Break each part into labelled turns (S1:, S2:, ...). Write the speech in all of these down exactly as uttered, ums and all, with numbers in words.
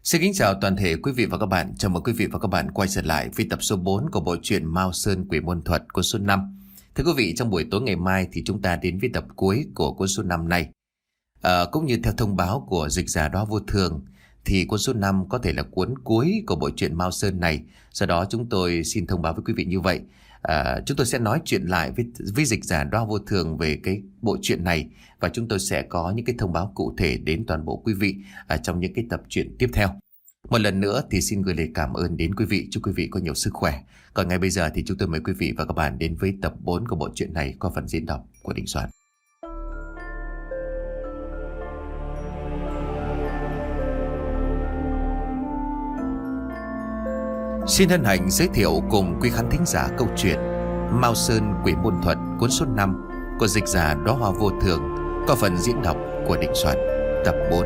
S1: Xin kính chào toàn thể quý vị và các bạn. Chào mừng quý vị và các bạn quay trở lại với tập số bốn của bộ truyện Mao Sơn Quỷ Môn Thuật của số năm. Thưa quý vị, trong buổi tối ngày mai thì chúng ta đến với tập cuối của cuốn số năm này. À, cũng như theo thông báo của Dịch Giả Đóa Vô Thường thì cuốn số năm có thể là cuốn cuối của bộ truyện Mao Sơn này. Do đó chúng tôi xin thông báo với quý vị như vậy. À, chúng tôi sẽ nói chuyện lại với, với Dịch Giả Đóa Vô Thường về cái bộ truyện này, và chúng tôi sẽ có những cái thông báo cụ thể đến toàn bộ quý vị ở trong những cái tập truyện tiếp theo. Một lần nữa thì xin gửi lời cảm ơn đến quý vị. Chúc quý vị có nhiều sức khỏe. Còn ngay bây giờ thì chúng tôi mời quý vị và các bạn đến với tập bốn của bộ truyện này qua phần diễn đọc của Đình Soạn. Xin hân hạnh giới thiệu cùng quý khán thính giả câu chuyện Mao Sơn Quỷ Môn Thuật cuốn số năm của Dịch Giả Đóa Vô Thường qua phần diễn đọc của Đình Soạn, tập bốn.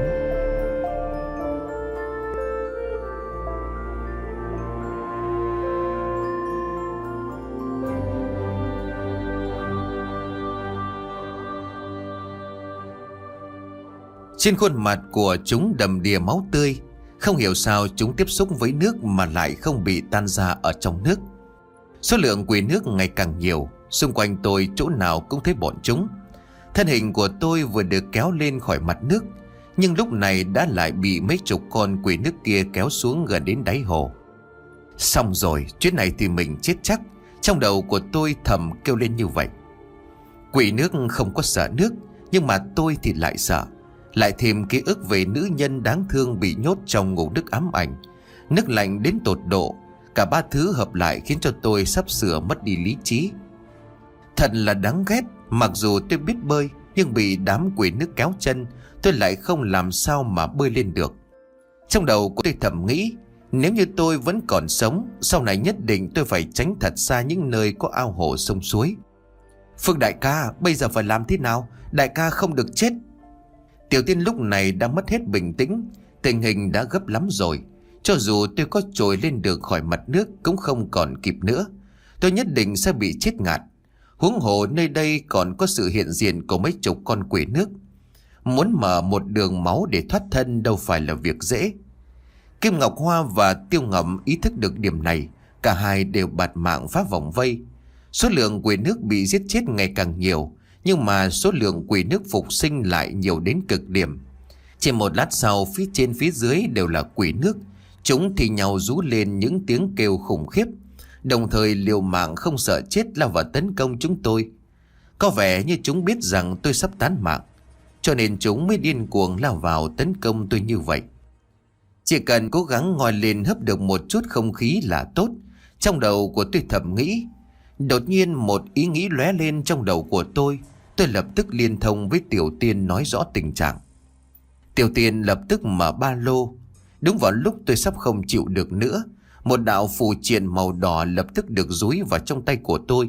S1: Trên khuôn mặt của chúng đầm đìa máu tươi. Không hiểu sao chúng tiếp xúc với nước mà lại không bị tan ra ở trong nước. Số lượng quỷ nước ngày càng nhiều. Xung quanh tôi chỗ nào cũng thấy bọn chúng. Thân hình của tôi vừa được kéo lên khỏi mặt nước, nhưng lúc này đã lại bị mấy chục con quỷ nước kia kéo xuống gần đến đáy hồ. Xong rồi, chuyến này thì mình chết chắc. Trong đầu của tôi thầm kêu lên như vậy. Quỷ nước không có sợ nước, nhưng mà tôi thì lại sợ. Lại thêm ký ức về nữ nhân đáng thương bị nhốt trong ngục nước ám ảnh. Nước lạnh đến tột độ. Cả ba thứ hợp lại khiến cho tôi sắp sửa mất đi lý trí. Thật là đáng ghét. Mặc dù tôi biết bơi, nhưng bị đám quỷ nước kéo chân, tôi lại không làm sao mà bơi lên được. Trong đầu của tôi thầm nghĩ, nếu như tôi vẫn còn sống, sau này nhất định tôi phải tránh thật xa những nơi có ao hồ sông suối. Phương đại ca, bây giờ phải làm thế nào? Đại ca không được chết. Tiểu Tiên lúc này đã mất hết bình tĩnh. Tình hình đã gấp lắm rồi. Cho dù tôi có trồi lên được khỏi mặt nước cũng không còn kịp nữa. Tôi nhất định sẽ bị chết ngạt. Huống hồ nơi đây còn có sự hiện diện của mấy chục con quỷ nước. Muốn mở một đường máu để thoát thân đâu phải là việc dễ. Kim Ngọc Hoa và Tiêu Ngậm ý thức được điểm này. Cả hai đều bạt mạng phá vòng vây. Số lượng quỷ nước bị giết chết ngày càng nhiều, nhưng mà số lượng quỷ nước phục sinh lại nhiều đến cực điểm. Chỉ một lát sau, phía trên phía dưới đều là quỷ nước. Chúng thì nhau rú lên những tiếng kêu khủng khiếp, đồng thời liều mạng không sợ chết lao vào tấn công chúng tôi. Có vẻ như chúng biết rằng tôi sắp tán mạng, cho nên chúng mới điên cuồng lao vào tấn công tôi như vậy. Chỉ cần cố gắng ngoi lên hấp được một chút không khí là tốt. Trong đầu của tôi thầm nghĩ. Đột nhiên một ý nghĩ lóe lên trong đầu của tôi. Tôi lập tức liên thông với Tiểu Tiên nói rõ tình trạng. Tiểu Tiên lập tức mở ba lô. Đúng vào lúc tôi sắp không chịu được nữa, một đạo phù triện màu đỏ lập tức được dúi vào trong tay của tôi.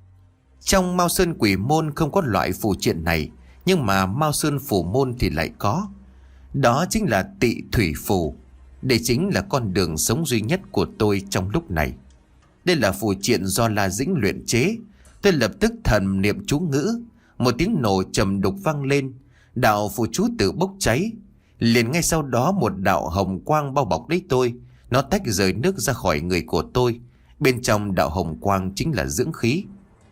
S1: Trong Mao Sơn Quỷ Môn không có loại phù triện này, nhưng mà Mao Sơn Phù Môn thì lại có. Đó chính là Tị Thủy Phù. Đây chính là con đường sống duy nhất của tôi trong lúc này. Đây là phù triện do La Dĩnh luyện chế. Tôi lập tức thầm niệm chú ngữ. Một tiếng nổ trầm đục vang lên. Đạo phù chú tự bốc cháy. Liền ngay sau đó một đạo hồng quang bao bọc lấy tôi. Nó tách rời nước ra khỏi người của tôi. Bên trong đạo hồng quang chính là dưỡng khí.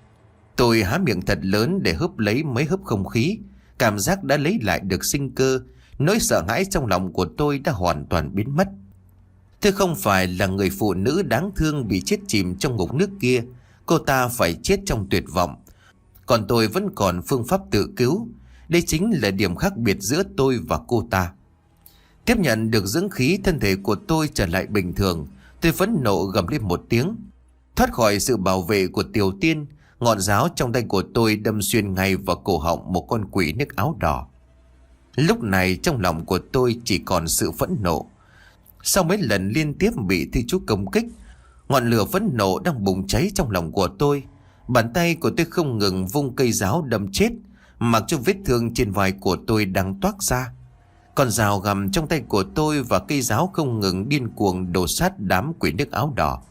S1: Tôi há miệng thật lớn để hớp lấy mấy hớp không khí. Cảm giác đã lấy lại được sinh cơ. Nỗi sợ hãi trong lòng của tôi đã hoàn toàn biến mất. Tôi không phải là người phụ nữ đáng thương bị chết chìm trong ngục nước kia. Cô ta phải chết trong tuyệt vọng. Còn tôi vẫn còn phương pháp tự cứu. Đây chính là điểm khác biệt giữa tôi và cô ta. Tiếp nhận được dưỡng khí, thân thể của tôi trở lại bình thường. Tôi phẫn nộ gầm lên một tiếng. Thoát khỏi sự bảo vệ của Tiểu Tiên, ngọn giáo trong tay của tôi đâm xuyên ngay vào cổ họng một con quỷ nước áo đỏ. Lúc này trong lòng của tôi chỉ còn sự phẫn nộ. Sau mấy lần liên tiếp bị thi chú công kích, ngọn lửa phẫn nộ đang bùng cháy trong lòng của tôi. Bàn tay của tôi không ngừng vung cây giáo đâm chết, mặc cho vết thương trên vai của tôi đang toát ra. Con dao găm trong tay của tôi và cây giáo không ngừng điên cuồng đổ sát đám quỷ nước áo đỏ.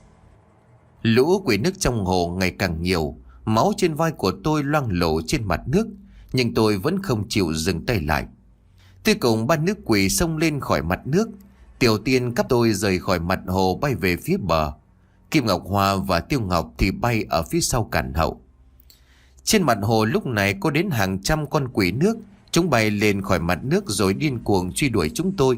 S1: Lũ quỷ nước trong hồ ngày càng nhiều, máu trên vai của tôi loang lổ trên mặt nước, nhưng tôi vẫn không chịu dừng tay lại. Tôi cùng ba nữ quỷ xông lên khỏi mặt nước. Tiểu Tiên cắp tôi rời khỏi mặt hồ bay về phía bờ. Kim Ngọc Hoa và Tiêu Ngọc thì bay ở phía sau cản hậu. Trên mặt hồ lúc này có đến hàng trăm con quỷ nước. Chúng bay lên khỏi mặt nước rồi điên cuồng truy đuổi chúng tôi.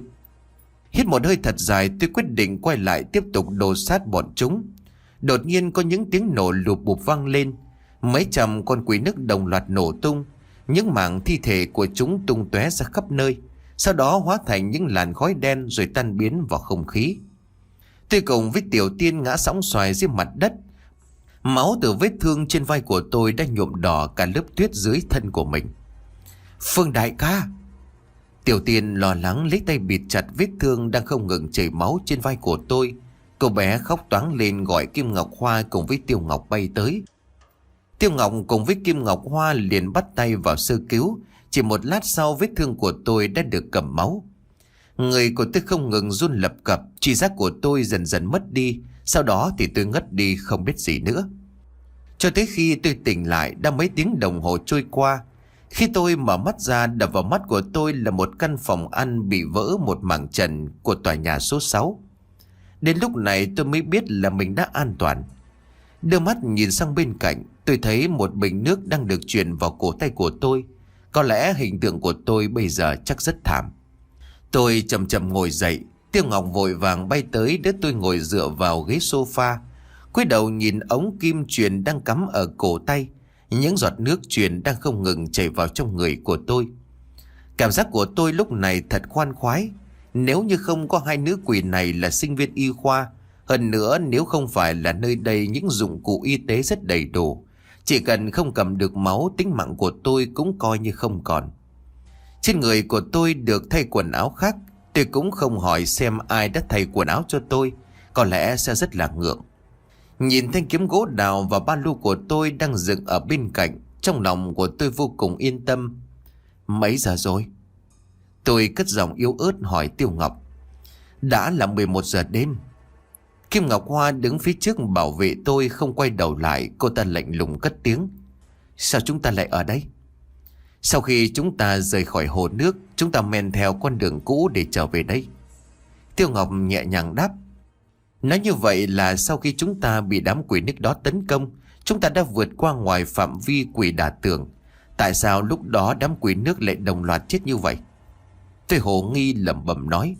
S1: Hít một hơi thật dài, tôi quyết định quay lại tiếp tục đồ sát bọn chúng. Đột nhiên có những tiếng nổ lụp bụp vang lên. Mấy trăm con quỷ nước đồng loạt nổ tung. Những mảng thi thể của chúng tung tóe ra khắp nơi, sau đó hóa thành những làn khói đen rồi tan biến vào không khí. Tôi cùng với Tiểu Tiên ngã sóng xoài dưới mặt đất. Máu từ vết thương trên vai của tôi đã nhuộm đỏ cả lớp tuyết dưới thân của mình. Phương đại ca! Tiểu Tiên lo lắng lấy tay bịt chặt vết thương đang không ngừng chảy máu trên vai của tôi. Cô bé khóc toáng lên gọi Kim Ngọc Hoa cùng với Tiêu Ngọc bay tới. Tiêu Ngọc cùng với Kim Ngọc Hoa liền bắt tay vào sơ cứu. Chỉ một lát sau vết thương của tôi đã được cầm máu. Người của tôi không ngừng run lập cập, tri giác của tôi dần dần mất đi. Sau đó thì tôi ngất đi không biết gì nữa. Cho tới khi tôi tỉnh lại đã mấy tiếng đồng hồ trôi qua. Khi tôi mở mắt ra, đập vào mắt của tôi là một căn phòng ăn bị vỡ một mảng trần của tòa nhà số sáu. Đến lúc này tôi mới biết là mình đã an toàn. Đưa mắt nhìn sang bên cạnh, tôi thấy một bình nước đang được truyền vào cổ tay của tôi. Có lẽ hình tượng của tôi bây giờ chắc rất thảm. Tôi chậm chậm ngồi dậy. Tiêu Ngọc vội vàng bay tới đỡ tôi ngồi dựa vào ghế sofa. Cúi đầu nhìn ống kim truyền đang cắm ở cổ tay. Những giọt nước truyền đang không ngừng chảy vào trong người của tôi. Cảm giác của tôi lúc này thật khoan khoái. Nếu như không có hai nữ quỷ này là sinh viên y khoa, hơn nữa nếu không phải là nơi đây những dụng cụ y tế rất đầy đủ, chỉ cần không cầm được máu, tính mạng của tôi cũng coi như không còn. Trên người của tôi được thay quần áo khác. Tôi cũng không hỏi xem ai đã thay quần áo cho tôi, có lẽ sẽ rất là ngượng. Nhìn thanh kiếm gỗ đào và ba lô của tôi đang dựng ở bên cạnh, trong lòng của tôi vô cùng yên tâm. Mấy giờ rồi? Tôi cất giọng yếu ớt hỏi Tiêu Ngọc. Đã là mười một giờ đêm. Kim Ngọc Hoa đứng phía trước bảo vệ tôi không quay đầu lại. Cô ta lạnh lùng cất tiếng. Sao chúng ta lại ở đây? Sau khi chúng ta rời khỏi hồ nước, chúng ta men theo con đường cũ để trở về đây. Tiêu Ngọc nhẹ nhàng đáp. Nói như vậy là sau khi chúng ta bị đám quỷ nước đó tấn công, chúng ta đã vượt qua ngoài phạm vi quỷ đả tường. Tại sao lúc đó đám quỷ nước lại đồng loạt chết như vậy? Tôi hồ nghi lẩm bẩm nói.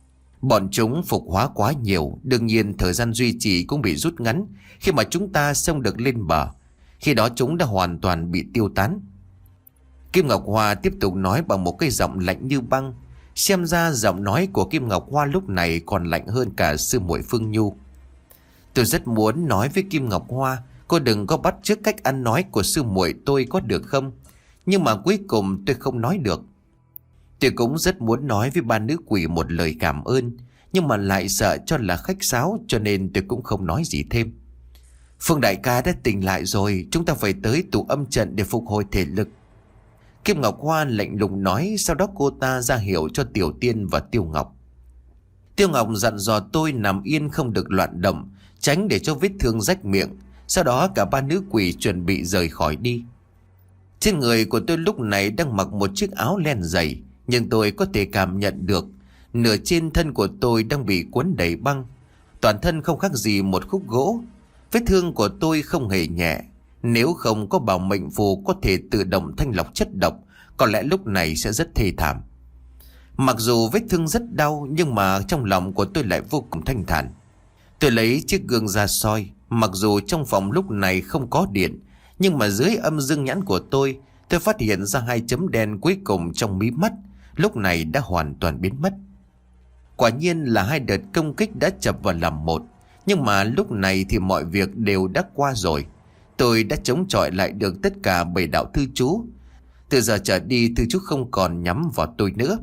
S1: Bọn chúng phục hóa quá nhiều, đương nhiên thời gian duy trì cũng bị rút ngắn khi mà chúng ta xông được lên bờ. Khi đó chúng đã hoàn toàn bị tiêu tán. Kim Ngọc Hoa tiếp tục nói bằng một cái giọng lạnh như băng. Xem ra giọng nói của Kim Ngọc Hoa lúc này còn lạnh hơn cả sư muội Phương Nhu. Tôi rất muốn nói với Kim Ngọc Hoa, cô đừng có bắt chước cách ăn nói của sư muội tôi có được không? Nhưng mà cuối cùng tôi không nói được. Tôi cũng rất muốn nói với ba nữ quỷ một lời cảm ơn, nhưng mà lại sợ cho là khách sáo, cho nên tôi cũng không nói gì thêm. Phương đại ca đã tỉnh lại rồi, chúng ta phải tới tụ âm trận để phục hồi thể lực. Kim Ngọc Hoa lạnh lùng nói, sau đó cô ta ra hiệu cho Tiểu Tiên và Tiêu Ngọc. Tiêu Ngọc dặn dò tôi nằm yên không được loạn động, tránh để cho vết thương rách miệng. Sau đó cả ba nữ quỷ chuẩn bị rời khỏi đi. Trên người của tôi lúc này đang mặc một chiếc áo len dày, nhưng tôi có thể cảm nhận được nửa trên thân của tôi đang bị cuốn đầy băng. Toàn thân không khác gì một khúc gỗ. Vết thương của tôi không hề nhẹ. Nếu không có bảo mệnh phù có thể tự động thanh lọc chất độc, có lẽ lúc này sẽ rất thê thảm. Mặc dù vết thương rất đau, nhưng mà trong lòng của tôi lại vô cùng thanh thản. Tôi lấy chiếc gương ra soi. Mặc dù trong phòng lúc này không có điện, nhưng mà dưới âm dương nhãn của tôi, tôi phát hiện ra hai chấm đen cuối cùng trong mí mắt lúc này đã hoàn toàn biến mất. Quả nhiên là hai đợt công kích đã chập vào làm một. Nhưng mà lúc này thì mọi việc đều đã qua rồi. Tôi đã chống chọi lại được tất cả bảy đạo thư chú. Từ giờ trở đi thư chú không còn nhắm vào tôi nữa.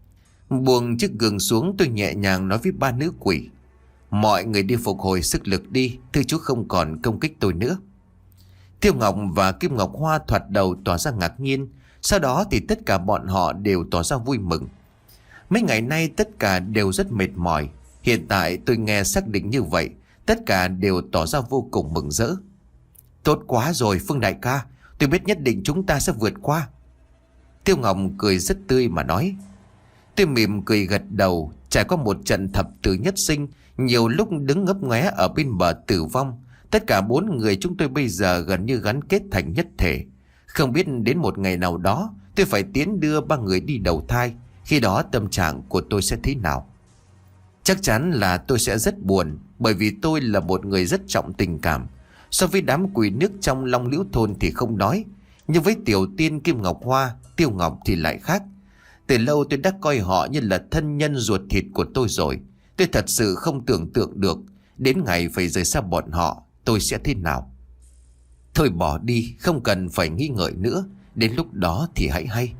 S1: Buông chiếc gương xuống, tôi nhẹ nhàng nói với ba nữ quỷ. Mọi người đi phục hồi sức lực đi, thư chú không còn công kích tôi nữa. Tiêu Ngọc và Kim Ngọc Hoa thoạt đầu tỏ ra ngạc nhiên. Sau đó thì tất cả bọn họ đều tỏ ra vui mừng. Mấy ngày nay tất cả đều rất mệt mỏi. Hiện tại tôi nghe xác định như vậy, tất cả đều tỏ ra vô cùng mừng rỡ. Tốt quá rồi Phương đại ca, tôi biết nhất định chúng ta sẽ vượt qua. Tiêu Ngọc cười rất tươi mà nói. Tôi mỉm cười gật đầu. Trải qua một trận thập tử nhất sinh, nhiều lúc đứng ngấp nghé ở bên bờ tử vong, tất cả bốn người chúng tôi bây giờ gần như gắn kết thành nhất thể. Không biết đến một ngày nào đó tôi phải tiến đưa ba người đi đầu thai, khi đó tâm trạng của tôi sẽ thế nào? Chắc chắn là tôi sẽ rất buồn, bởi vì tôi là một người rất trọng tình cảm. So với đám quỷ nước trong Long Liễu thôn thì không nói, nhưng với Tiểu Tiên, Kim Ngọc Hoa, Tiêu Ngọc thì lại khác. Từ lâu tôi đã coi họ như là thân nhân ruột thịt của tôi rồi. Tôi thật sự không tưởng tượng được đến ngày phải rời xa bọn họ tôi sẽ thế nào. Thôi bỏ đi, không cần phải nghĩ ngợi nữa, đến lúc đó thì hãy hay.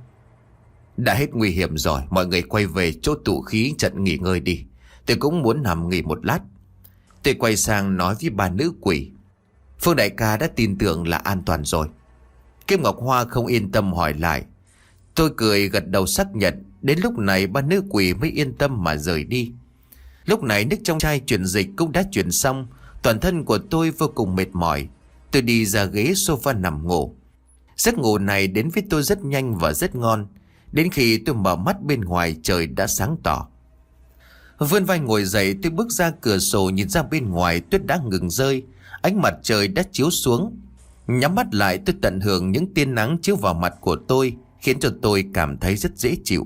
S1: Đã hết nguy hiểm rồi, mọi người quay về chỗ tụ khí trận nghỉ ngơi đi. Tôi cũng muốn nằm nghỉ một lát. Tôi quay sang nói với bà nữ quỷ: Phương đại ca đã tin tưởng là an toàn rồi. Kim Ngọc Hoa không yên tâm hỏi lại. Tôi cười gật đầu xác nhận. Đến lúc này bà nữ quỷ mới yên tâm mà rời đi. Lúc này nước trong chai chuyển dịch cũng đã chuyển xong. Toàn thân của tôi vô cùng mệt mỏi. Tôi đi ra ghế sofa nằm ngủ. Giấc ngủ này đến với tôi rất nhanh và rất ngon. Đến khi tôi mở mắt bên ngoài trời đã sáng tỏ. Vươn vai ngồi dậy, tôi bước ra cửa sổ nhìn ra bên ngoài tuyết đã ngừng rơi. Ánh mặt trời đã chiếu xuống. Nhắm mắt lại tôi tận hưởng những tia nắng chiếu vào mặt của tôi, khiến cho tôi cảm thấy rất dễ chịu.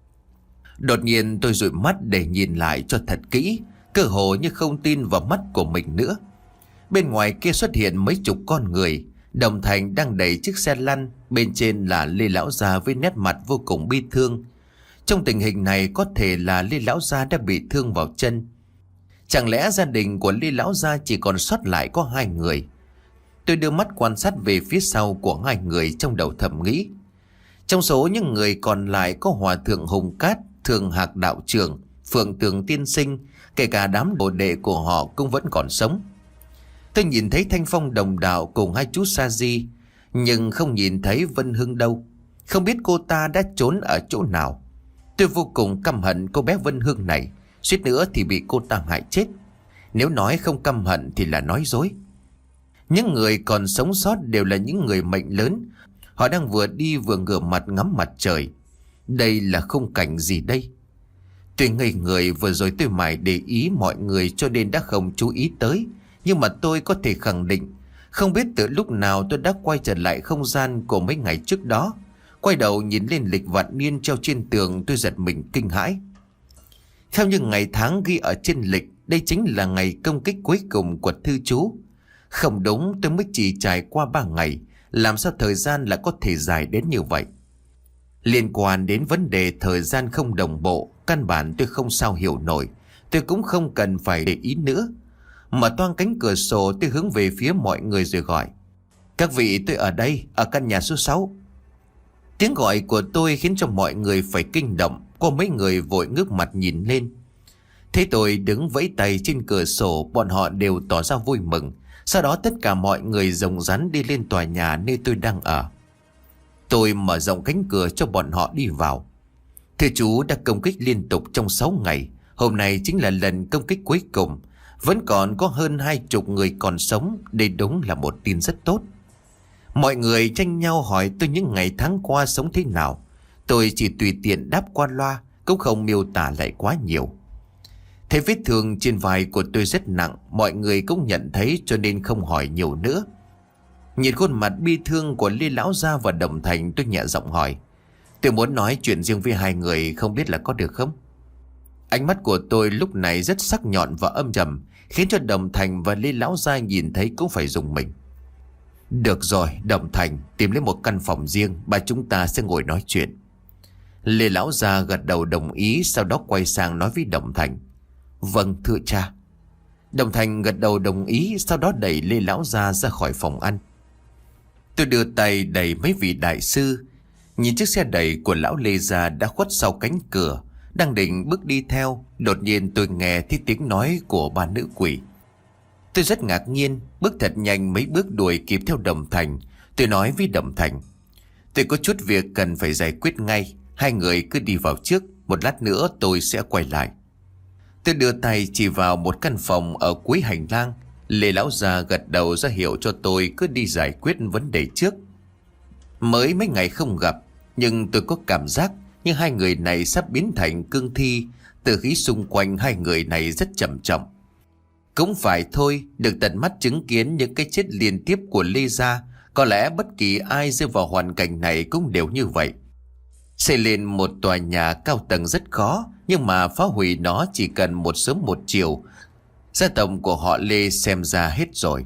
S1: Đột nhiên tôi dụi mắt để nhìn lại cho thật kỹ, cơ hồ như không tin vào mắt của mình nữa. Bên ngoài kia xuất hiện mấy chục con người. Đồng Thành đang đẩy chiếc xe lăn, bên trên là Lê Lão Gia với nét mặt vô cùng bi thương. Trong tình hình này có thể là Lê Lão Gia đã bị thương vào chân. Chẳng lẽ gia đình của Lê Lão Gia chỉ còn sót lại có hai người? Tôi đưa mắt quan sát về phía sau của hai người, trong đầu thầm nghĩ. Trong số những người còn lại có Hòa Thượng Hùng Cát, Thường Hạc Đạo Trưởng, Phượng Tường Tiên Sinh, kể cả đám đồ đệ của họ cũng vẫn còn sống. Tôi nhìn thấy Thanh Phong Đồng Đạo cùng hai chú Sa Di, nhưng không nhìn thấy Vân Hưng đâu. Không biết cô ta đã trốn ở chỗ nào. Tôi vô cùng căm hận cô bé Vân Hưng này, suýt nữa thì bị cô ta hại chết. Nếu nói không căm hận thì là nói dối. Những người còn sống sót đều là những người mệnh lớn. Họ đang vừa đi vừa ngửa mặt ngắm mặt trời. Đây là khung cảnh gì đây? Tôi ngây người, vừa rồi tôi mải để ý mọi người cho nên đã không chú ý tới. Nhưng mà tôi có thể khẳng định, không biết từ lúc nào tôi đã quay trở lại không gian của mấy ngày trước đó. Quay đầu nhìn lên lịch vạn niên treo trên tường, tôi giật mình kinh hãi. Theo như ngày tháng ghi ở trên lịch, đây chính là ngày công kích cuối cùng của thư chú. Không đúng, tôi mới chỉ trải qua ba ngày, làm sao thời gian lại có thể dài đến như vậy? Liên quan đến vấn đề thời gian không đồng bộ, căn bản tôi không sao hiểu nổi. Tôi cũng không cần phải để ý nữa. Mở toang cánh cửa sổ, tôi hướng về phía mọi người rồi gọi: Các vị, tôi ở đây, ở căn nhà số sáu. Tiếng gọi của tôi khiến cho mọi người phải kinh động. Có mấy người vội ngước mặt nhìn lên. Thấy tôi đứng vẫy tay trên cửa sổ, bọn họ đều tỏ ra vui mừng. Sau đó tất cả mọi người rồng rắn đi lên tòa nhà nơi tôi đang ở. Tôi mở rộng cánh cửa cho bọn họ đi vào. Thưa chú đã công kích liên tục trong sáu ngày. Hôm nay chính là lần công kích cuối cùng. Vẫn còn có hơn hai chục người còn sống. Đây đúng là một tin rất tốt. Mọi người tranh nhau hỏi tôi những ngày tháng qua sống thế nào. Tôi chỉ tùy tiện đáp qua loa, cũng không miêu tả lại quá nhiều. Thấy vết thương trên vai của tôi rất nặng, mọi người cũng nhận thấy cho nên không hỏi nhiều nữa. Nhìn khuôn mặt bi thương của Lê Lão Gia và Đồng Thành, tôi nhẹ giọng hỏi: Tôi muốn nói chuyện riêng với hai người, không biết là có được không? Ánh mắt của tôi lúc này rất sắc nhọn và âm trầm, khiến cho Đồng Thành và Lê Lão Gia nhìn thấy cũng phải rùng mình. Được rồi, Đồng Thành, tìm lấy một căn phòng riêng, ba chúng ta sẽ ngồi nói chuyện. Lê Lão Gia gật đầu đồng ý, sau đó quay sang nói với Đồng Thành: Vâng, thưa cha. Đồng Thành gật đầu đồng ý, sau đó đẩy Lê Lão Gia ra khỏi phòng ăn. Tôi đưa tay đẩy mấy vị đại sư. Nhìn chiếc xe đẩy của lão Lê Gia đã khuất sau cánh cửa, đang định bước đi theo, đột nhiên tôi nghe thấy tiếng nói của ba nữ quỷ. Tôi rất ngạc nhiên, bước thật nhanh mấy bước đuổi kịp theo Đồng Thành. Tôi nói với Đồng Thành: Tôi có chút việc cần phải giải quyết ngay, hai người cứ đi vào trước, một lát nữa tôi sẽ quay lại. Tôi đưa tay chỉ vào một căn phòng ở cuối hành lang. Lê Lão Gia gật đầu ra hiệu cho tôi cứ đi giải quyết vấn đề trước. Mới mấy ngày không gặp, nhưng tôi có cảm giác như hai người này sắp biến thành cương thi, Từ khí xung quanh hai người này rất trầm trọng. Cũng phải thôi, được tận mắt chứng kiến những cái chết liên tiếp của Lê Gia, có lẽ bất kỳ ai rơi vào hoàn cảnh này cũng đều như vậy. Xây lên một tòa nhà cao tầng rất khó, nhưng mà phá hủy nó chỉ cần một sớm một chiều. Gia tộc của họ Lê xem ra hết rồi.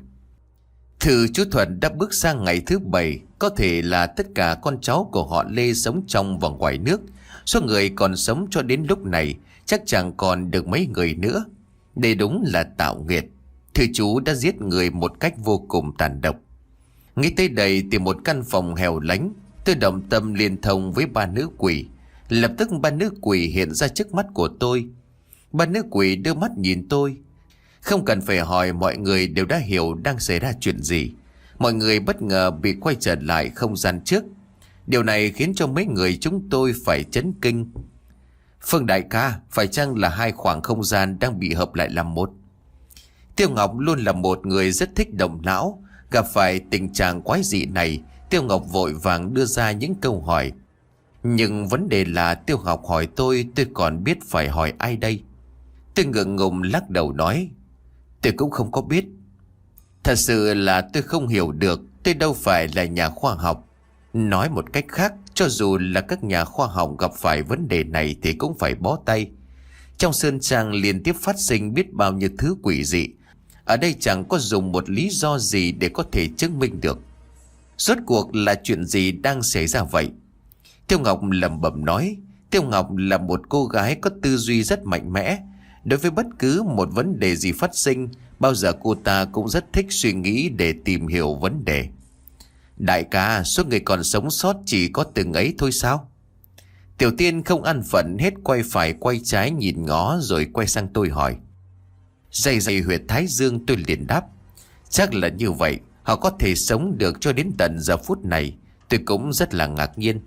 S1: Thử chú Thuận đã bước sang ngày thứ bảy, có thể là tất cả con cháu của họ Lê sống trong và ngoài nước. Số người còn sống cho đến lúc này chắc chẳng còn được mấy người nữa. Đây đúng là tạo nghiệt. Thử chú đã giết người một cách vô cùng tàn độc. Nghĩ tới đây thì một căn phòng hẻo lánh, tôi động tâm liên thông với ba nữ quỷ. Lập tức ba nữ quỷ hiện ra trước mắt của tôi. Ba nữ quỷ đưa mắt nhìn tôi. Không cần phải hỏi, mọi người đều đã hiểu đang xảy ra chuyện gì. Mọi người bất ngờ bị quay trở lại không gian trước. Điều này khiến cho mấy người chúng tôi phải chấn kinh. Phương đại ca, phải chăng là hai khoảng không gian đang bị hợp lại làm một? Tiêu Ngọc luôn là một người rất thích động não. Gặp phải tình trạng quái dị này, Tiêu Ngọc vội vàng đưa ra những câu hỏi. Nhưng vấn đề là Tiêu Ngọc hỏi tôi, tôi còn biết phải hỏi ai đây? Tôi ngượng ngùng lắc đầu nói, tôi cũng không có biết. Thật sự là tôi không hiểu được, tôi đâu phải là nhà khoa học. Nói một cách khác, cho dù là các nhà khoa học gặp phải vấn đề này thì cũng phải bó tay. Trong sơn trang liên tiếp phát sinh biết bao nhiêu thứ quỷ dị. Ở đây chẳng có dùng một lý do gì để có thể chứng minh được. Rốt cuộc là chuyện gì đang xảy ra vậy? Tiêu Ngọc lẩm bẩm nói. Tiêu Ngọc là một cô gái có tư duy rất mạnh mẽ. Đối với bất cứ một vấn đề gì phát sinh, bao giờ cô ta cũng rất thích suy nghĩ để tìm hiểu vấn đề. Đại ca, số người còn sống sót chỉ có từng ấy thôi sao? Tiểu Tiên không ăn phận, hết quay phải quay trái nhìn ngó rồi quay sang tôi hỏi. Dày dày huyệt thái dương. Tôi liền đáp, chắc là như vậy. Họ có thể sống được cho đến tận giờ phút này. Tôi cũng rất là ngạc nhiên.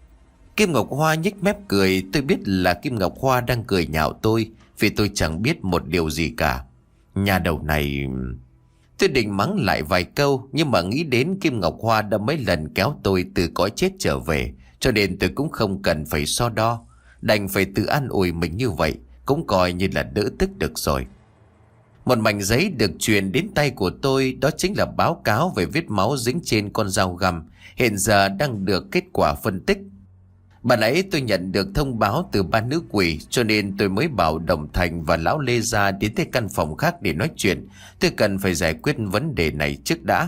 S1: Kim Ngọc Hoa nhếch mép cười. Tôi biết là Kim Ngọc Hoa đang cười nhạo tôi, vì tôi chẳng biết một điều gì cả. Nhà đầu này... Tôi định mắng lại vài câu, nhưng mà nghĩ đến Kim Ngọc Hoa đã mấy lần kéo tôi từ cõi chết trở về, cho nên tôi cũng không cần phải so đo. Đành phải tự an ủi mình như vậy, cũng coi như là đỡ tức được rồi. Một mảnh giấy được truyền đến tay của tôi, đó chính là báo cáo về vết máu dính trên con dao găm, hiện giờ đang được kết quả phân tích. Bạn ấy tôi nhận được thông báo từ ba nữ quỷ, cho nên tôi mới bảo Đồng Thành và lão Lê Gia đến tới căn phòng khác để nói chuyện. Tôi cần phải giải quyết vấn đề này trước đã.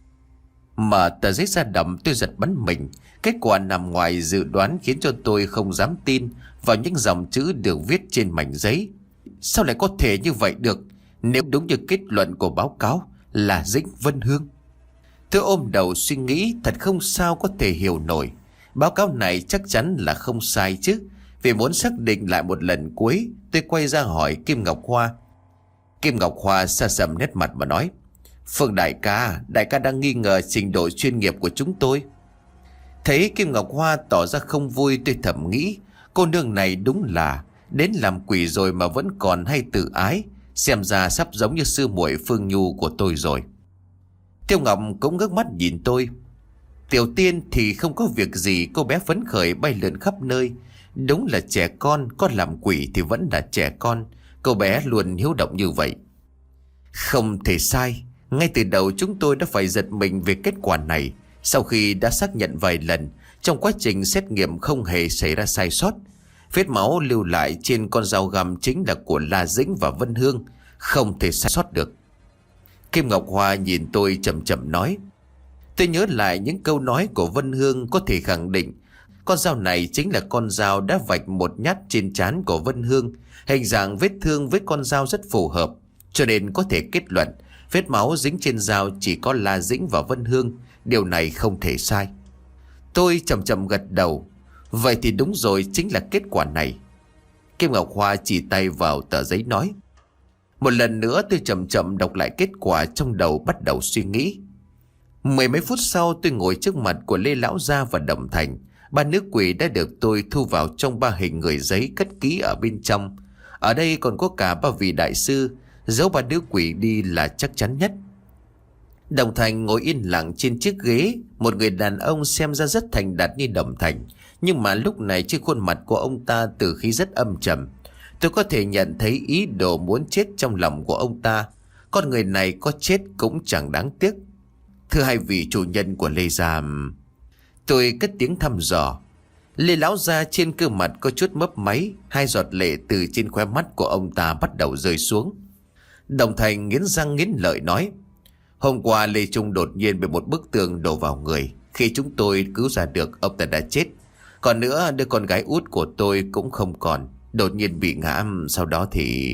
S1: Mở tờ giấy ra đậm, tôi giật bắn mình. Kết quả nằm ngoài dự đoán khiến cho tôi không dám tin vào những dòng chữ được viết trên mảnh giấy. Sao lại có thể như vậy được? Nếu đúng như kết luận của báo cáo là Dĩnh Vân Hương. Tôi ôm đầu suy nghĩ, thật không sao có thể hiểu nổi. Báo cáo này chắc chắn là không sai chứ. Vì muốn xác định lại một lần cuối, tôi quay ra hỏi Kim Ngọc Hoa. Kim Ngọc Hoa sa sầm nét mặt mà nói, Phương đại ca, đại ca đang nghi ngờ trình độ chuyên nghiệp của chúng tôi. Thấy Kim Ngọc Hoa tỏ ra không vui, tôi thầm nghĩ, cô nương này đúng là đến làm quỷ rồi mà vẫn còn hay tự ái. Xem ra sắp giống như sư muội Phương Nhu của tôi rồi. Tiêu Ngọc cũng ngước mắt nhìn tôi. Tiểu Tiên thì không có việc gì, cô bé phấn khởi bay lượn khắp nơi. Đúng là trẻ con, con làm quỷ thì vẫn là trẻ con. Cô bé luôn hiếu động như vậy. Không thể sai. Ngay từ đầu chúng tôi đã phải giật mình về kết quả này. Sau khi đã xác nhận vài lần, trong quá trình xét nghiệm không hề xảy ra sai sót. Vết máu lưu lại trên con dao găm chính là của La Dĩnh và Vân Hương, không thể sai sót được. Kim Ngọc Hoa nhìn tôi chậm chậm nói. Tôi nhớ lại những câu nói của Vân Hương, có thể khẳng định con dao này chính là con dao đã vạch một nhát trên trán của Vân Hương. Hình dạng vết thương với con dao rất phù hợp, cho nên có thể kết luận vết máu dính trên dao chỉ có La Dĩnh và Vân Hương. Điều này không thể sai. Tôi chậm chậm gật đầu. Vậy thì đúng rồi, chính là kết quả này. Kim Ngọc Hoa chỉ tay vào tờ giấy nói. Một lần nữa tôi chậm chậm đọc lại kết quả, trong đầu bắt đầu suy nghĩ. Mười mấy phút sau, tôi ngồi trước mặt của Lê Lão Gia và Đồng Thành. Ba nữ quỷ đã được tôi thu vào trong ba hình người giấy cất kỹ ở bên trong. Ở đây còn có cả ba vị đại sư, giấu ba nữ quỷ đi là chắc chắn nhất. Đồng Thành ngồi yên lặng trên chiếc ghế, một người đàn ông xem ra rất thành đạt như Đồng Thành, nhưng mà lúc này trên khuôn mặt của ông ta tử khí rất âm trầm. Tôi có thể nhận thấy ý đồ muốn chết trong lòng của ông ta. Con người này có chết cũng chẳng đáng tiếc. Thưa hai vị chủ nhân của Lê gia. Tôi cất tiếng thăm dò. Lê lão gia trên gương mặt có chút mấp máy. Hai giọt lệ từ trên khóe mắt của ông ta bắt đầu rơi xuống. Đồng Thành nghiến răng nghiến lợi nói: Hôm qua Lê Trung đột nhiên bị một bức tường đổ vào người. Khi chúng tôi cứu ra được, ông ta đã chết. Còn nữa, đứa con gái út của tôi cũng không còn, đột nhiên bị ngã. Sau đó thì...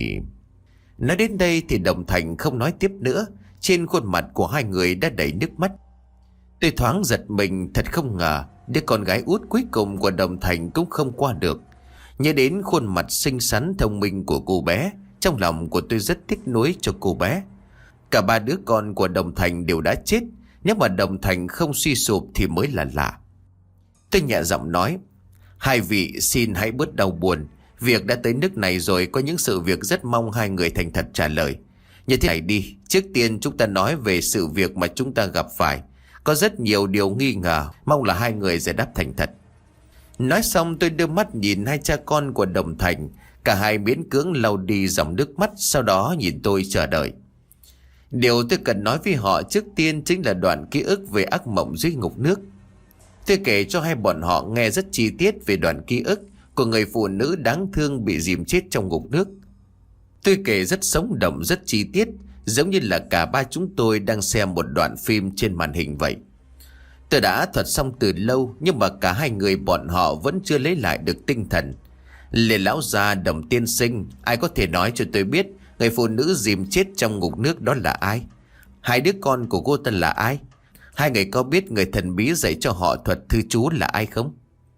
S1: Nói đến đây thì Đồng Thành không nói tiếp nữa. Trên khuôn mặt của hai người đã đầy nước mắt. Tôi thoáng giật mình, thật không ngờ đứa con gái út cuối cùng của Đồng Thành cũng không qua được. Nhớ đến khuôn mặt xinh xắn thông minh của cô bé, trong lòng của tôi rất tiếc nuối cho cô bé. Cả ba đứa con của Đồng Thành đều đã chết. Nếu mà Đồng Thành không suy sụp thì mới là lạ. Tôi nhẹ giọng nói: Hai vị xin hãy bớt đau buồn. Việc đã tới nước này rồi, có những sự việc rất mong hai người thành thật trả lời. Như thế này đi, trước tiên chúng ta nói về sự việc mà chúng ta gặp phải. Có rất nhiều điều nghi ngờ, mong là hai người giải đáp thành thật. Nói xong tôi đưa mắt nhìn hai cha con của Đồng Thành. Cả hai miễn cưỡng lau đi dòng nước mắt, sau đó nhìn tôi chờ đợi. Điều tôi cần nói với họ trước tiên chính là đoạn ký ức về ác mộng dưới ngục nước. Tôi kể cho hai bọn họ nghe rất chi tiết về đoạn ký ức của người phụ nữ đáng thương bị dìm chết trong ngục nước. Tôi kể rất sống động, rất chi tiết, giống như là cả ba chúng tôi đang xem một đoạn phim trên màn hình vậy. Tôi đã thuật xong từ lâu, nhưng mà cả hai người bọn họ vẫn chưa lấy lại được tinh thần. Lê lão gia, Đồng tiên sinh, ai có thể nói cho tôi biết người phụ nữ dìm chết trong ngục nước đó là ai? Hai đứa con của cô ta là ai? Hai người có biết người thần bí dạy cho họ thuật thư chú là ai không?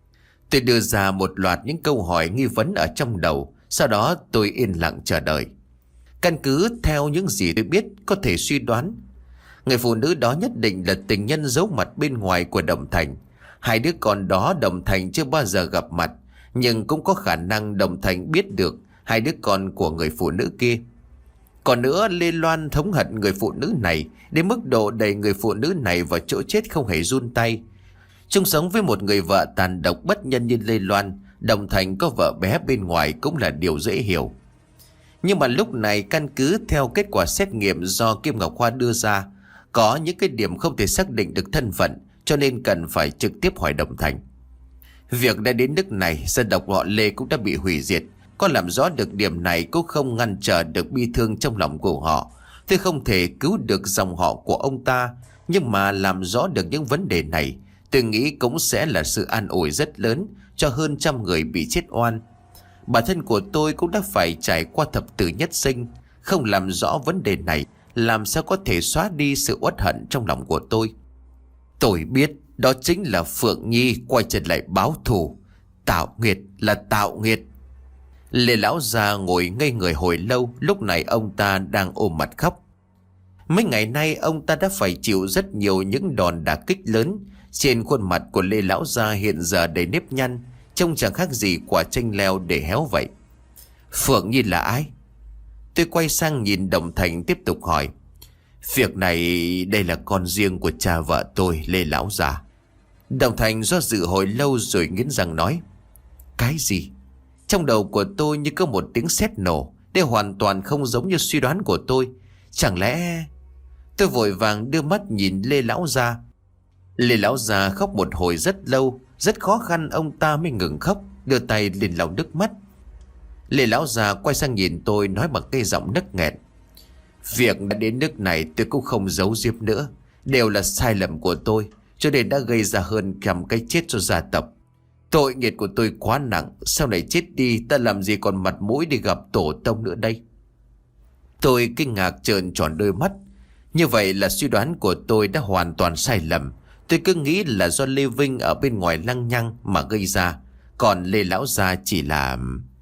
S1: Tôi đưa ra một loạt những câu hỏi nghi vấn ở trong đầu. Sau đó tôi yên lặng chờ đợi. Căn cứ theo những gì tôi biết, có thể suy đoán người phụ nữ đó nhất định là tình nhân giấu mặt bên ngoài của Đồng Thành. Hai đứa con đó Đồng Thành chưa bao giờ gặp mặt, nhưng cũng có khả năng Đồng Thành biết được hai đứa con của người phụ nữ kia. Còn nữa, Lê Loan thống hận người phụ nữ này đến mức độ đẩy người phụ nữ này vào chỗ chết không hề run tay. Chung sống với một người vợ tàn độc bất nhân như Lê Loan, Đồng Thành có vợ bé bên ngoài cũng là điều dễ hiểu. Nhưng mà lúc này, căn cứ theo kết quả xét nghiệm do Kim Ngọc Hoa đưa ra, có những cái điểm không thể xác định được thân phận, cho nên cần phải trực tiếp hỏi Đồng Thành. Việc đã đến nước này, dân tộc họ Lê cũng đã bị hủy diệt. Có làm rõ được điểm này cũng không ngăn trở được bi thương trong lòng của họ. Tôi không thể cứu được dòng họ của ông ta, nhưng mà làm rõ được những vấn đề này, tôi nghĩ cũng sẽ là sự an ủi rất lớn cho hơn trăm người bị chết oan. Bản thân của tôi cũng đã phải trải qua thập tử nhất sinh. Không làm rõ vấn đề này, làm sao có thể xóa đi sự uất hận trong lòng của tôi. Tôi biết đó chính là Phượng Nhi quay trở lại báo thù. Tạo nghiệt là tạo nghiệt. Lê lão già ngồi ngây người hồi lâu. Lúc này ông ta đang ôm mặt khóc. Mấy ngày nay ông ta đã phải chịu rất nhiều những đòn đả kích lớn. Trên khuôn mặt của Lê lão già hiện giờ đầy nếp nhăn, trông chẳng khác gì quả chanh leo để héo vậy. Phượng Nhi là ai? Tôi quay sang nhìn Đồng Thành tiếp tục hỏi. Việc này đây là con riêng của cha vợ tôi, Lê lão già. Đồng Thành do dự hồi lâu rồi nghiến răng nói. Cái gì? Trong đầu của tôi như có một tiếng sét nổ. Đây hoàn toàn không giống như suy đoán của tôi. Chẳng lẽ... Tôi vội vàng đưa mắt nhìn Lê lão già. Lê lão già khóc một hồi rất lâu. Rất khó khăn ông ta mới ngừng khóc, đưa tay lên lau nước mắt. Lê lão già quay sang nhìn tôi, nói bằng cái giọng nấc nghẹn. Việc đã đến nước này tôi cũng không giấu giếm nữa. Đều là sai lầm của tôi, cho nên đã gây ra hơn trăm cái chết cho gia tộc. Tội nghiệp của tôi quá nặng. Sau này chết đi ta làm gì còn mặt mũi đi gặp tổ tông nữa đây. Tôi kinh ngạc trợn tròn đôi mắt. Như vậy là suy đoán của tôi đã hoàn toàn sai lầm. Tôi cứ nghĩ là do Lê Vinh ở bên ngoài lăng nhăng mà gây ra. Còn Lê lão gia chỉ là...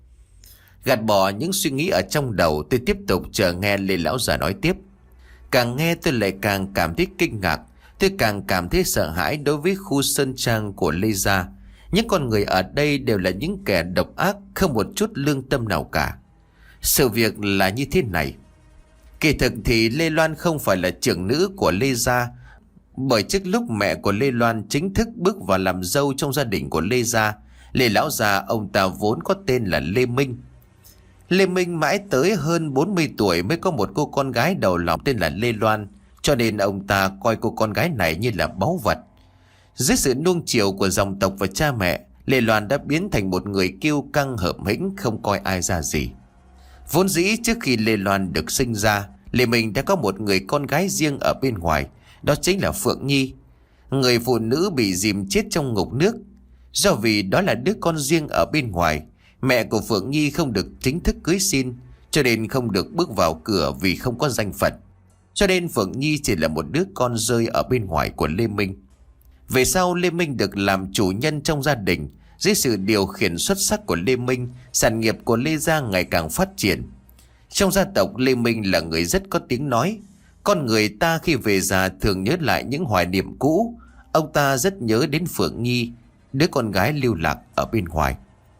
S1: Gạt bỏ những suy nghĩ ở trong đầu, tôi tiếp tục chờ nghe Lê lão già nói tiếp. Càng nghe tôi lại càng cảm thấy kinh ngạc. Tôi càng cảm thấy sợ hãi đối với khu sơn trang của Lê gia. Những con người ở đây đều là những kẻ độc ác, không một chút lương tâm nào cả. Sự việc là như thế này. Kỳ thực thì Lê Loan không phải là trưởng nữ của Lê gia, bởi trước lúc mẹ của Lê Loan chính thức bước vào làm dâu trong gia đình của Lê gia, Lê lão già ông ta vốn có tên là Lê Minh. Lê Minh mãi tới hơn bốn mươi tuổi mới có một cô con gái đầu lòng tên là Lê Loan, cho nên ông ta coi cô con gái này như là báu vật. Dưới sự nuông chiều của dòng tộc và cha mẹ, Lê Loan đã biến thành một người kiêu căng hợm hĩnh, không coi ai ra gì. Vốn dĩ trước khi Lê Loan được sinh ra, Lê Minh đã có một người con gái riêng ở bên ngoài, đó chính là Phượng Nhi, người phụ nữ bị dìm chết trong ngục nước. Do vì đó là đứa con riêng ở bên ngoài, mẹ của Phượng Nhi không được chính thức cưới xin, cho nên không được bước vào cửa vì không có danh phận. Cho nên Phượng Nhi chỉ là một đứa con rơi ở bên ngoài của Lê Minh. Về sau Lê Minh được làm chủ nhân trong gia đình. Dưới sự điều khiển xuất sắc của Lê Minh, sản nghiệp của Lê gia ngày càng phát triển. Trong gia tộc, Lê Minh là người rất có tiếng nói. Con người ta khi về già thường nhớ lại những hoài niệm cũ. Ông ta rất nhớ đến Phượng Nhi, đứa con gái lưu lạc ở bên ngoài.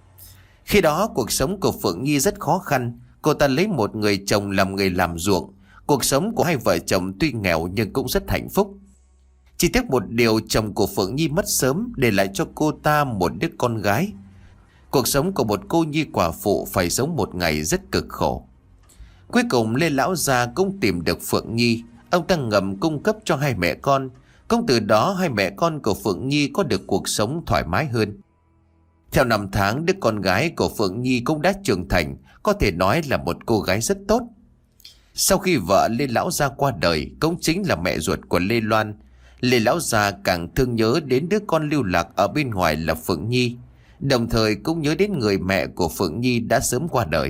S1: Khi đó cuộc sống của Phượng Nhi rất khó khăn. Cô ta lấy một người chồng làm người làm ruộng. Cuộc sống của hai vợ chồng tuy nghèo nhưng cũng rất hạnh phúc. Chỉ tiếc một điều, chồng của Phượng Nhi mất sớm, để lại cho cô ta một đứa con gái. Cuộc sống của một cô nhi quả phụ phải sống một ngày rất cực khổ. Cuối cùng Lê lão gia cũng tìm được Phượng Nhi. Ông ta ngầm cung cấp cho hai mẹ con. Cũng từ đó hai mẹ con của Phượng Nhi có được cuộc sống thoải mái hơn. Theo năm tháng, đứa con gái của Phượng Nhi cũng đã trưởng thành, có thể nói là một cô gái rất tốt. Sau khi vợ Lê lão gia qua đời, cũng chính là mẹ ruột của Lê Loan, Lê lão gia càng thương nhớ đến đứa con lưu lạc ở bên ngoài là Phượng Nhi, đồng thời cũng nhớ đến người mẹ của Phượng Nhi đã sớm qua đời.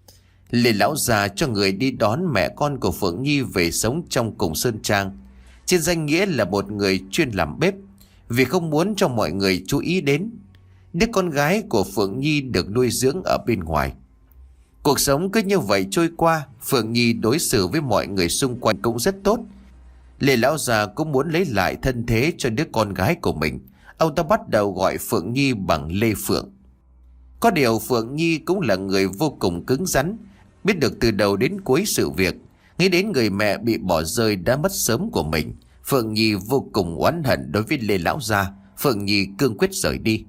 S1: Lê lão gia cho người đi đón mẹ con của Phượng Nhi về sống trong cùng sơn trang, trên danh nghĩa là một người chuyên làm bếp, vì không muốn cho mọi người chú ý đến. Đứa con gái của Phượng Nhi được nuôi dưỡng ở bên ngoài. Cuộc sống cứ như vậy trôi qua. Phượng Nhi đối xử với mọi người xung quanh cũng rất tốt. Lê lão già cũng muốn lấy lại thân thế cho đứa con gái của mình. Ông ta bắt đầu gọi Phượng Nhi bằng Lê Phượng. Có điều Phượng Nhi cũng là người vô cùng cứng rắn, biết được từ đầu đến cuối sự việc. Nghĩ đến người mẹ bị bỏ rơi đã mất sớm của mình, Phượng Nhi vô cùng oán hận đối với Lê lão gia. Phượng Nhi cương quyết rời đi.